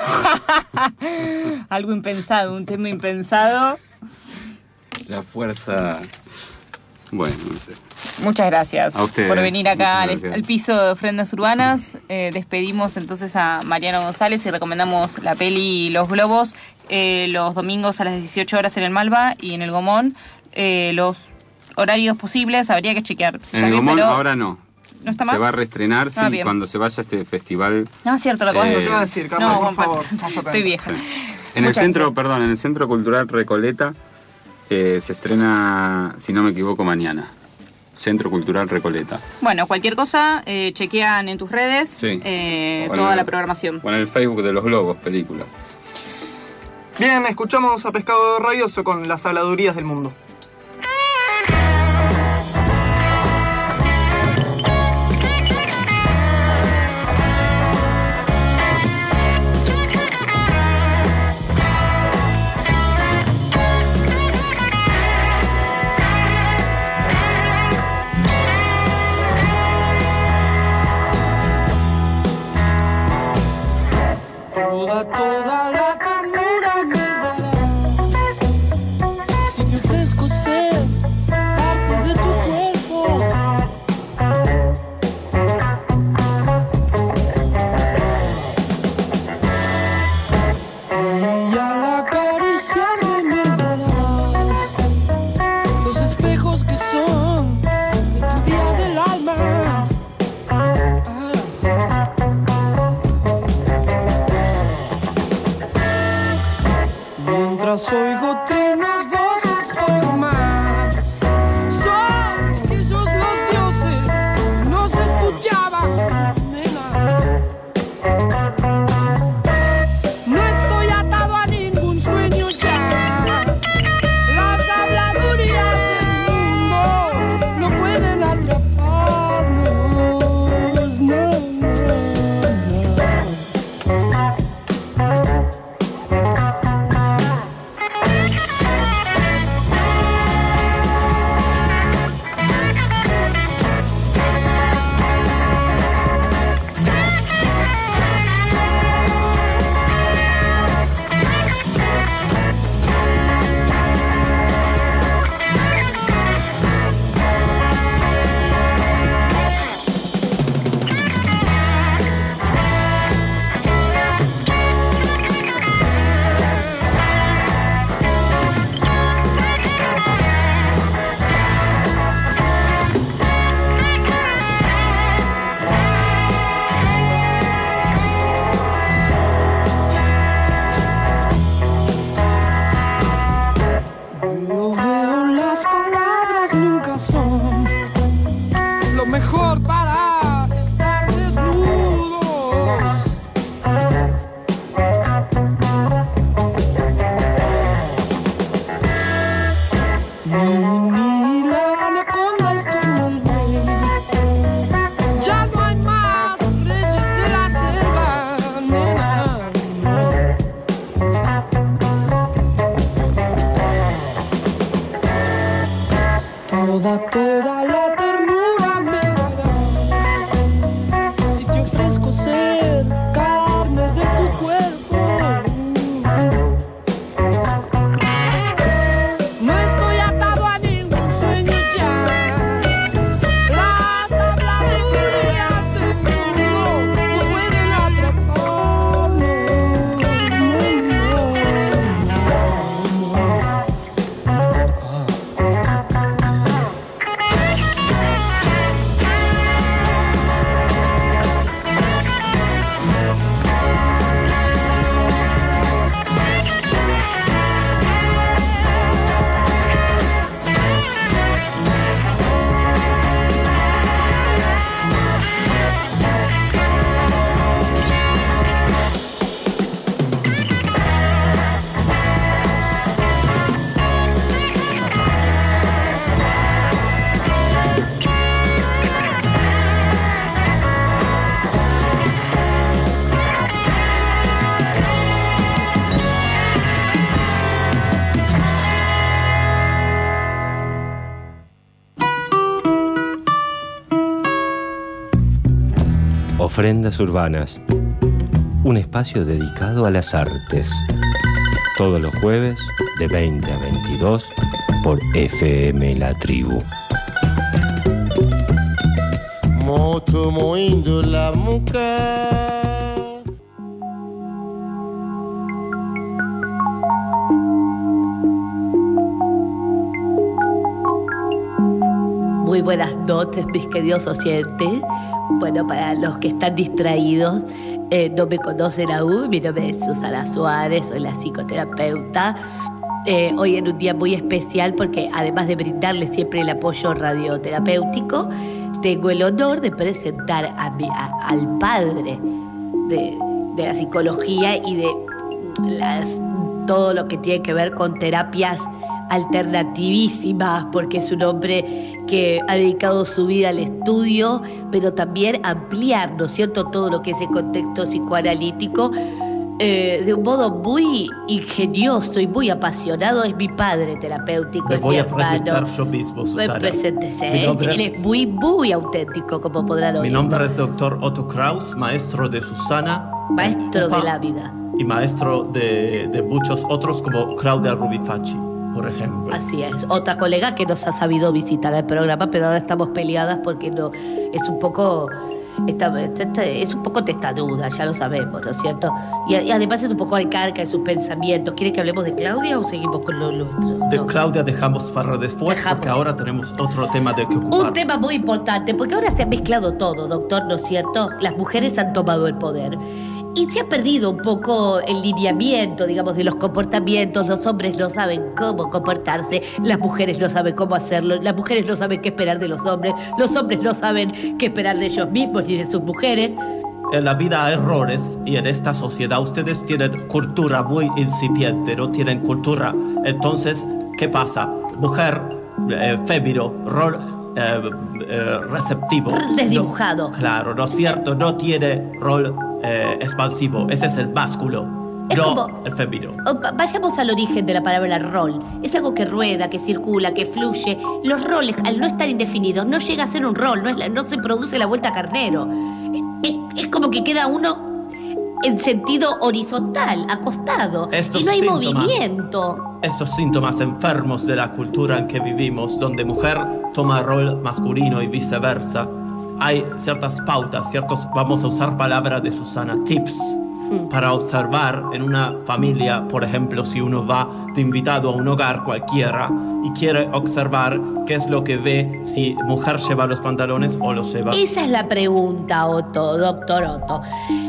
Algo impensado, un tema impensado. La fuerza... Bueno, no sé. Muchas gracias A ustedes. por venir acá al, Gracias. al piso de Ofrendas Urbanas. Eh, despedimos entonces a Mariano González y recomendamos la peli Los Globos eh, los domingos a las dieciocho horas en el Malva y en el Gomón. Eh, los horarios posibles habría que chequear. En el Gomón ahora no. ¿No está Se más? va a reestrenar, sí, Ah, bien. cuando se vaya a este festival. No, es cierto, lo acabas Eh, de ¿Qué va a decir, no, Carlos, por Juan favor? Pablo, Más atento. estoy vieja. En el Muchas centro, gracias. perdón, en el Centro Cultural Recoleta eh, se estrena, si no me equivoco, mañana. Centro Cultural Recoleta. Bueno, cualquier cosa, eh, chequean en tus redes Sí. eh, O en toda el- la programación. O en el Facebook de Los Globos, película. Bien, escuchamos a Pescado Rabioso con las habladurías del mundo. Toda, toda la ternura me darás si te ofrezco ser parte de tu cuerpo. Y al acariciarme me darás los espejos que son de tu día del alma. Mientras oigo trinos, voces por más. Son aquellos los dioses, no se escuchaban, nena. No estoy atado a ningún sueño ya. Las habladurías del mundo no pueden atraparnos, no, no, Yo veo las palabras nunca son lo mejor para estar desnudos. Ni, ni la anaconda es como el rey. Ya no hay más reyes de la selva, nena, no. Toda, toda la ternura me darás si te ofrezco ser carne de tu cuerpo. No estoy atado a ningún sueño ya. Las habladurías del mundo no pueden atraparnos. No, no, no. Ofrendas Urbanas, un espacio dedicado a las artes. Todos los jueves de veinte a veintidós por F M La Tribu. Moto moindo la muca. Muy buenas noches, mis queridos oyentes. Bueno, para los que están distraídos, eh, no me conocen aún, mi nombre es Susana Suárez, soy la psicoterapeuta. Eh, hoy en un día muy especial porque además de brindarles siempre el apoyo radioterapéutico, tengo el honor de presentar a mi, a, al padre de, de la psicología y de las, todo lo que tiene que ver con terapias alternativísimas, porque es un hombre que ha dedicado su vida al estudio, pero también a ampliar, ¿no es cierto?, todo lo que es el contexto psicoanalítico eh, de un modo muy ingenioso y muy apasionado. Es mi padre terapéutico. Me voy mi a presentar yo mismo, Susana. Preséntese. Mi nombre Él es- es muy, muy auténtico, como podrán oír. Mi nombre es doctor Otto Kraus, maestro de Susana. Maestro Upa, de la vida. Y maestro de, de muchos otros como Claudia Rubifacci, por ejemplo. Así es. Otra colega que nos ha sabido visitar el programa, pero ahora estamos peleadas porque no es un poco esta, esta- es un poco testaruda, ya lo sabemos, ¿no es cierto? Y, y además es un poco arcaica en sus pensamientos. ¿Quiere que hablemos de Claudia o seguimos con lo nuestro? De Claudia dejamos para después Dejamos. porque ahora tenemos otro tema de que ocupar. Un tema muy importante, porque ahora se ha mezclado todo, doctor, ¿no es cierto? Las mujeres han tomado el poder. Y se ha perdido un poco el lineamiento, digamos, de los comportamientos. Los hombres no saben cómo comportarse, las mujeres no saben cómo hacerlo, las mujeres no saben qué esperar de los hombres, los hombres no saben qué esperar de ellos mismos ni de sus mujeres. En la vida hay errores y en esta sociedad ustedes tienen cultura muy incipiente, no tienen cultura. Entonces, ¿qué pasa? Mujer, eh, fémino, rol eh, eh, receptivo. Desdibujado. No, claro, ¿no es cierto? No tiene rol eh, expansivo. Ese es el másculo, Es no como- el femenino. O va- Vayamos al origen de la palabra rol. Es algo que rueda, que circula, que fluye. Los roles, al no estar indefinidos, no llega a ser un rol, no, es la- no se produce la vuelta carnero. Es, es como que queda uno en sentido horizontal, acostado. Estos y no hay síntomas. movimiento. Estos síntomas enfermos de la cultura en que vivimos, donde mujer toma rol masculino y viceversa, hay ciertas pautas, ciertos, vamos a usar palabras de Susana, tips, para observar en una familia, por ejemplo, si uno va de invitado a un hogar cualquiera y quiere observar qué es lo que ve, si mujer lleva los pantalones o los lleva. Esa es la pregunta, Otto, doctor Otto.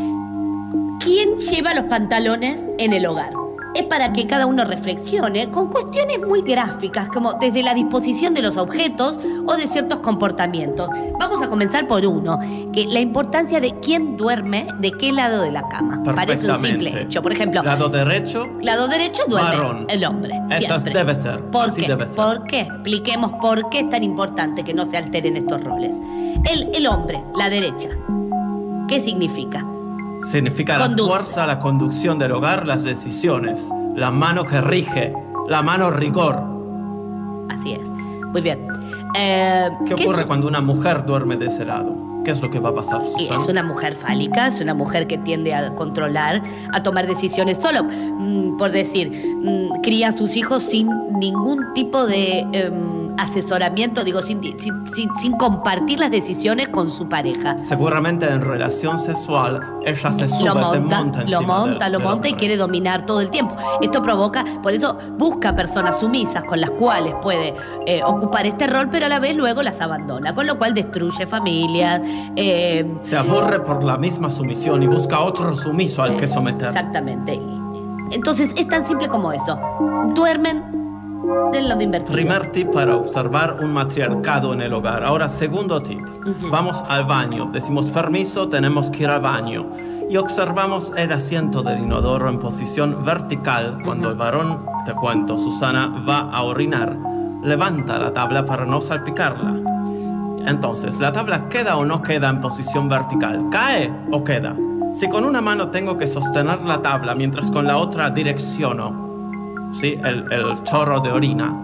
¿Quién lleva los pantalones en el hogar? Es para que cada uno reflexione con cuestiones muy gráficas, como desde la disposición de los objetos o de ciertos comportamientos. Vamos a comenzar por uno, que la importancia de quién duerme de qué lado de la cama. Parece un simple Perfectamente. hecho. Por ejemplo, Lado derecho, lado derecho duerme marrón. el hombre. Eso siempre. debe ser, ¿Por así qué? debe ser. ¿Por qué? Expliquemos por qué es tan importante que no se alteren estos roles. El, el hombre, la derecha. ¿Qué significa? significa Conduce. la fuerza, la conducción del hogar, las decisiones, la mano que rige, la mano rigor. Así es. Muy bien. Eh, ¿Qué ocurre cuando una mujer duerme de ese lado? ¿Qué es lo que va a pasar, Y Susana? es una mujer fálica, es una mujer que tiende a controlar, a tomar decisiones solo. Mm, por decir, mm, cría a sus hijos sin ningún tipo de em, asesoramiento, digo, sin, sin, sin- sin compartir las decisiones con su pareja. Seguramente en relación sexual ella se sube, Lo se monta, monta lo encima monta, del- lo del monta y hombre. quiere dominar todo el tiempo. Esto provoca, por eso busca personas sumisas con las cuales puede eh, ocupar este rol, pero a la vez luego las abandona, con lo cual destruye familias. eh, Se aburre por la misma sumisión y busca otro sumiso al que someter. Exactamente. Entonces es tan simple como eso. Duermen del lado invertido. Primer tip para observar un matriarcado en el hogar. Ahora, segundo tip. Vamos al baño. Decimos permiso, tenemos que ir al baño. Y observamos el asiento del inodoro en posición vertical. Cuando el varón, te cuento, Susana, va a orinar, levanta la tabla para no salpicarla. Entonces, ¿la tabla queda o no queda en posición vertical? ¿Cae o queda? Si con una mano tengo que sostener la tabla mientras con la otra direcciono, ¿sí? el, el chorro de orina,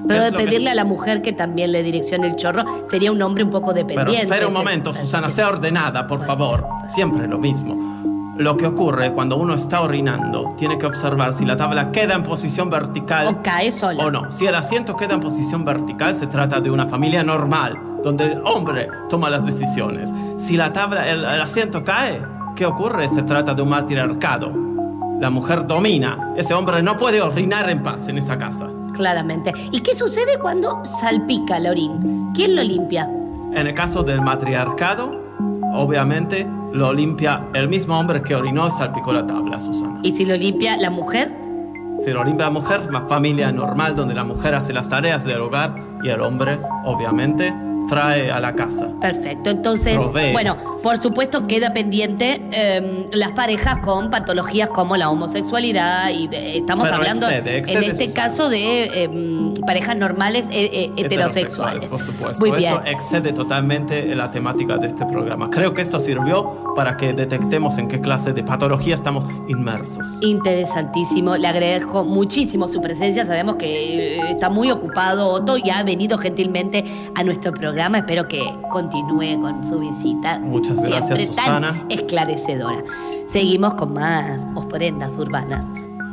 Pero ¿Qué de es lo que- pedirle a la mujer que también le direccione el chorro sería un hombre un poco Pero dependiente. espera un momento, Susana, sea ordenada, por favor. Siempre lo mismo. Lo que ocurre cuando uno está orinando, tiene que observar si la tabla queda en posición vertical O cae sola. o no. Si el asiento queda en posición vertical, se trata de una familia normal, donde el hombre toma las decisiones. Si la tabla, el, el asiento cae, ¿qué ocurre? Se trata de un matriarcado. La mujer domina. Ese hombre no puede orinar en paz en esa casa. Claramente. ¿Y qué sucede cuando salpica el orín? ¿Quién lo limpia? En el caso del matriarcado, obviamente lo limpia el mismo hombre que orinó y salpicó la tabla, Susana. ¿Y si lo limpia la mujer? Si lo limpia la mujer, una familia normal donde la mujer hace las tareas del hogar y el hombre, obviamente, trae a la casa. Perfecto, entonces, Provee. bueno, por supuesto queda pendiente eh, las parejas con patologías como la homosexualidad y eh, estamos Pero hablando excede, excede, en este Susana. caso de eh, parejas normales eh, eh, heterosexuales. Por supuesto. Muy bien. Eso excede totalmente la temática de este programa. Creo que esto sirvió para que detectemos en qué clase de patología estamos inmersos. Interesantísimo, le agradezco muchísimo su presencia, sabemos que eh, está muy ocupado Otto y ha venido gentilmente a nuestro programa, espero que continúe con su visita. Muchas gracias, siempre Susana. tan esclarecedora. Seguimos con más ofrendas urbanas.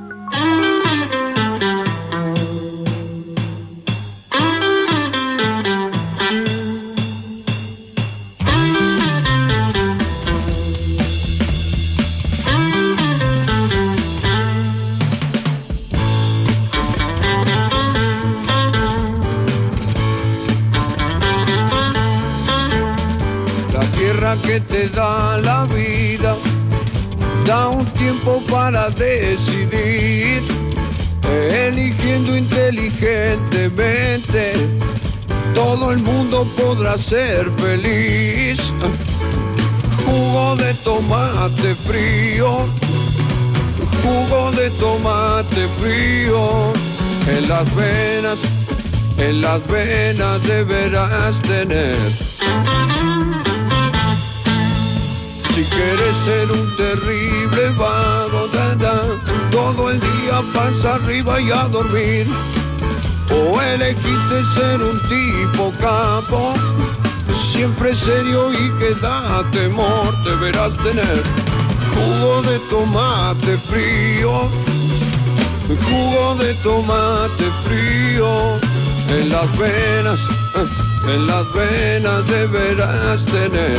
La tierra que te da la vida da un tiempo para decidir, eligiendo inteligentemente, todo el mundo podrá ser feliz. Jugo de tomate frío, jugo de tomate frío, en las venas, en las venas deberás tener. Si quieres ser un terrible vago, da, da, todo el día panza arriba y a dormir, o elegiste ser un tipo capo, siempre serio y que da temor, deberás tener jugo de tomate frío, jugo de tomate frío, en las venas, en las venas deberás tener.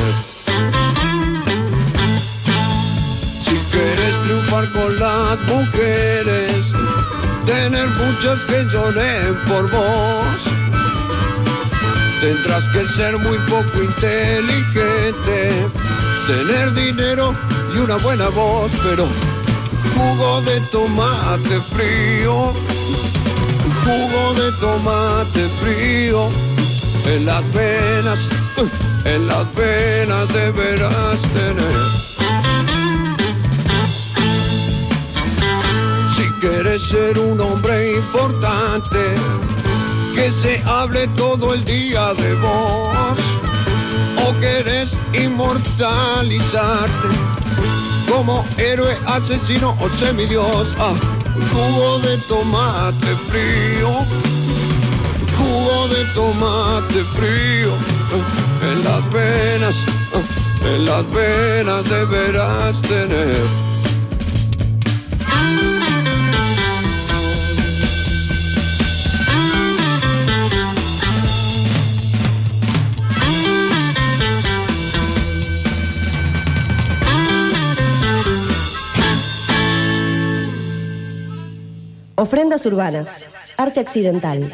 Si quieres triunfar con las mujeres, tener muchas que lloren por vos, tendrás que ser muy poco inteligente, tener dinero y una buena voz, pero jugo de tomate frío, jugo de tomate frío, en las venas, en las venas deberás tener. Si quieres ser un hombre importante, que se hable todo el día de vos, o querés inmortalizarte como héroe, asesino o semidios, ah, jugo de tomate frío, jugo de tomate frío, eh, en las venas, eh, en las venas deberás tener. Ofrendas urbanas. Arte accidental.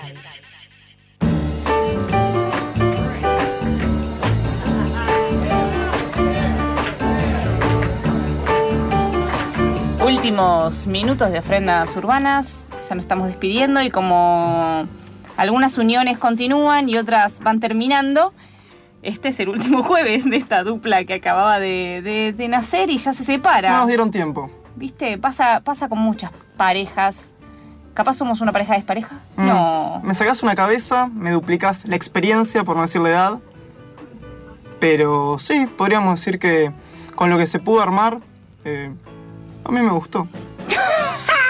Últimos minutos de ofrendas urbanas, ya nos estamos despidiendo y como algunas uniones continúan y otras van terminando, este es el último jueves de esta dupla que acababa de, de, de nacer y ya se separa. No nos dieron tiempo. ¿Viste? Pasa, pasa con muchas parejas. ¿Capaz somos una pareja despareja? Mm. No. Me sacás una cabeza, me duplicás la experiencia, por no decir la edad. Pero sí, podríamos decir que con lo que se pudo armar, eh, a mí me gustó.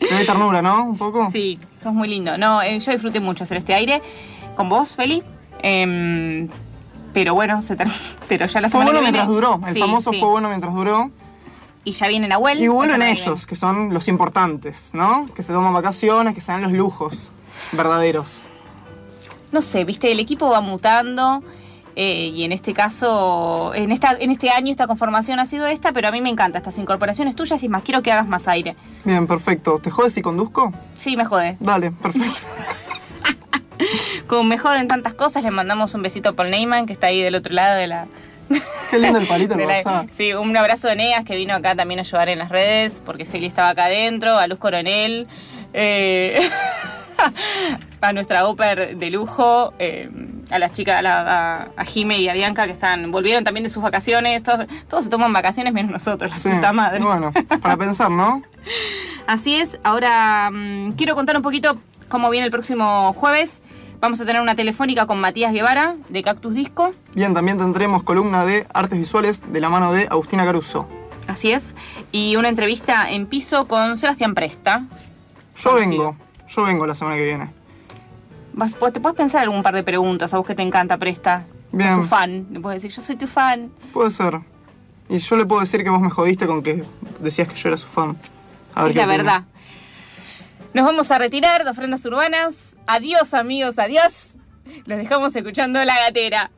Te doy ternura, ¿no? Un poco. Sí, sos muy lindo. No, eh, yo disfruté mucho hacer este aire con vos, Feli. Eh, pero bueno, se ter... pero ya la fue semana bueno que mientras viene... duró. El sí, famoso sí. fue bueno mientras duró. Y ya viene Nahuel. Y vuelven la semana ellos, que son los importantes, ¿no? Que se toman vacaciones, que se dan los lujos verdaderos. No sé, viste, el equipo va mutando. Eh, y en este caso, en esta en este año esta conformación ha sido esta, pero a mí me encantan estas incorporaciones tuyas y es más, quiero que hagas más aire. Bien, perfecto. ¿Te jode si conduzco? Sí, me jode. Dale, perfecto. Como me joden tantas cosas, le mandamos un besito a Paul Neyman, que está ahí del otro lado de la... Qué lindo el palito de del la... WhatsApp. Sí, un abrazo de Neas, que vino acá también a ayudar en las redes, porque Feli estaba acá adentro, a Luz Coronel, eh... a nuestra Oper de lujo, eh, a las chicas, a, la, a, a Jime y a Bianca, que están volvieron también de sus vacaciones. Todos, todos se toman vacaciones menos nosotros, la Sí, puta madre. bueno, para pensar, ¿no? Así es. Ahora mmm, quiero contar un poquito cómo viene el próximo jueves. Vamos a tener una telefónica con Matías Guevara, de Cactus Disco. Bien, también tendremos columna de artes visuales de la mano de Agustina Caruso. Así es. Y una entrevista en piso con Sebastián Presta. Yo vengo, yo vengo la semana que viene. Vas, te puedes pensar algún par de preguntas, a vos que te encanta Presta. Bien. Sos su fan. Le puedes decir, yo soy tu fan. Puede ser. Y yo le puedo decir que vos me jodiste con que decías que yo era su fan. A ver es qué la opina. verdad. Nos vamos a retirar de Ofrendas Urbanas. Adiós, amigos, adiós. Los dejamos escuchando La Gatera.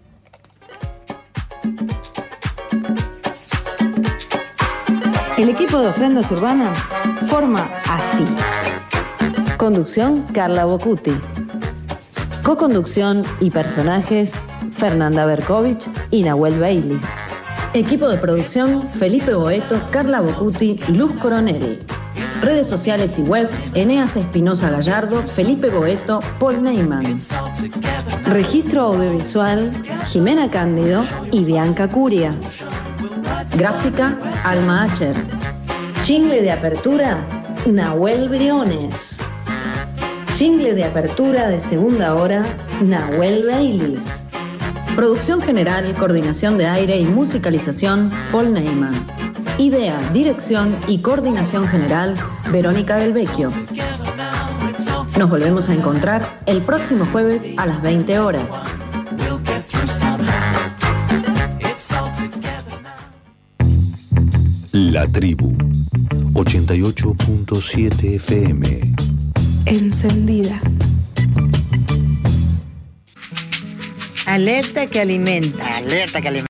El equipo de Ofrendas Urbanas forma así. Conducción, Carla Bocuti. Co-conducción y personajes, Fernanda Berkovich y Nahuel Bailis. Equipo de producción, Felipe Boeto, Carla Bocuti, Luz Coronel. Redes sociales y web, Eneas Espinosa Gallardo, Felipe Boeto, Paul Neyman. Registro audiovisual, Jimena Cándido y Bianca Curia. Gráfica, Alma Acher. Jingle de apertura, Nahuel Briones. Jingle de apertura de segunda hora, Nahuel Bailis. Producción general, coordinación de aire y musicalización, Paul Neyman. Idea, dirección y coordinación general, Verónica Del Vecchio. Nos volvemos a encontrar el próximo jueves a las veinte horas. La Tribu, ochenta y ocho punto siete F M. Encendida. Alerta que alimenta. Alerta que alimenta.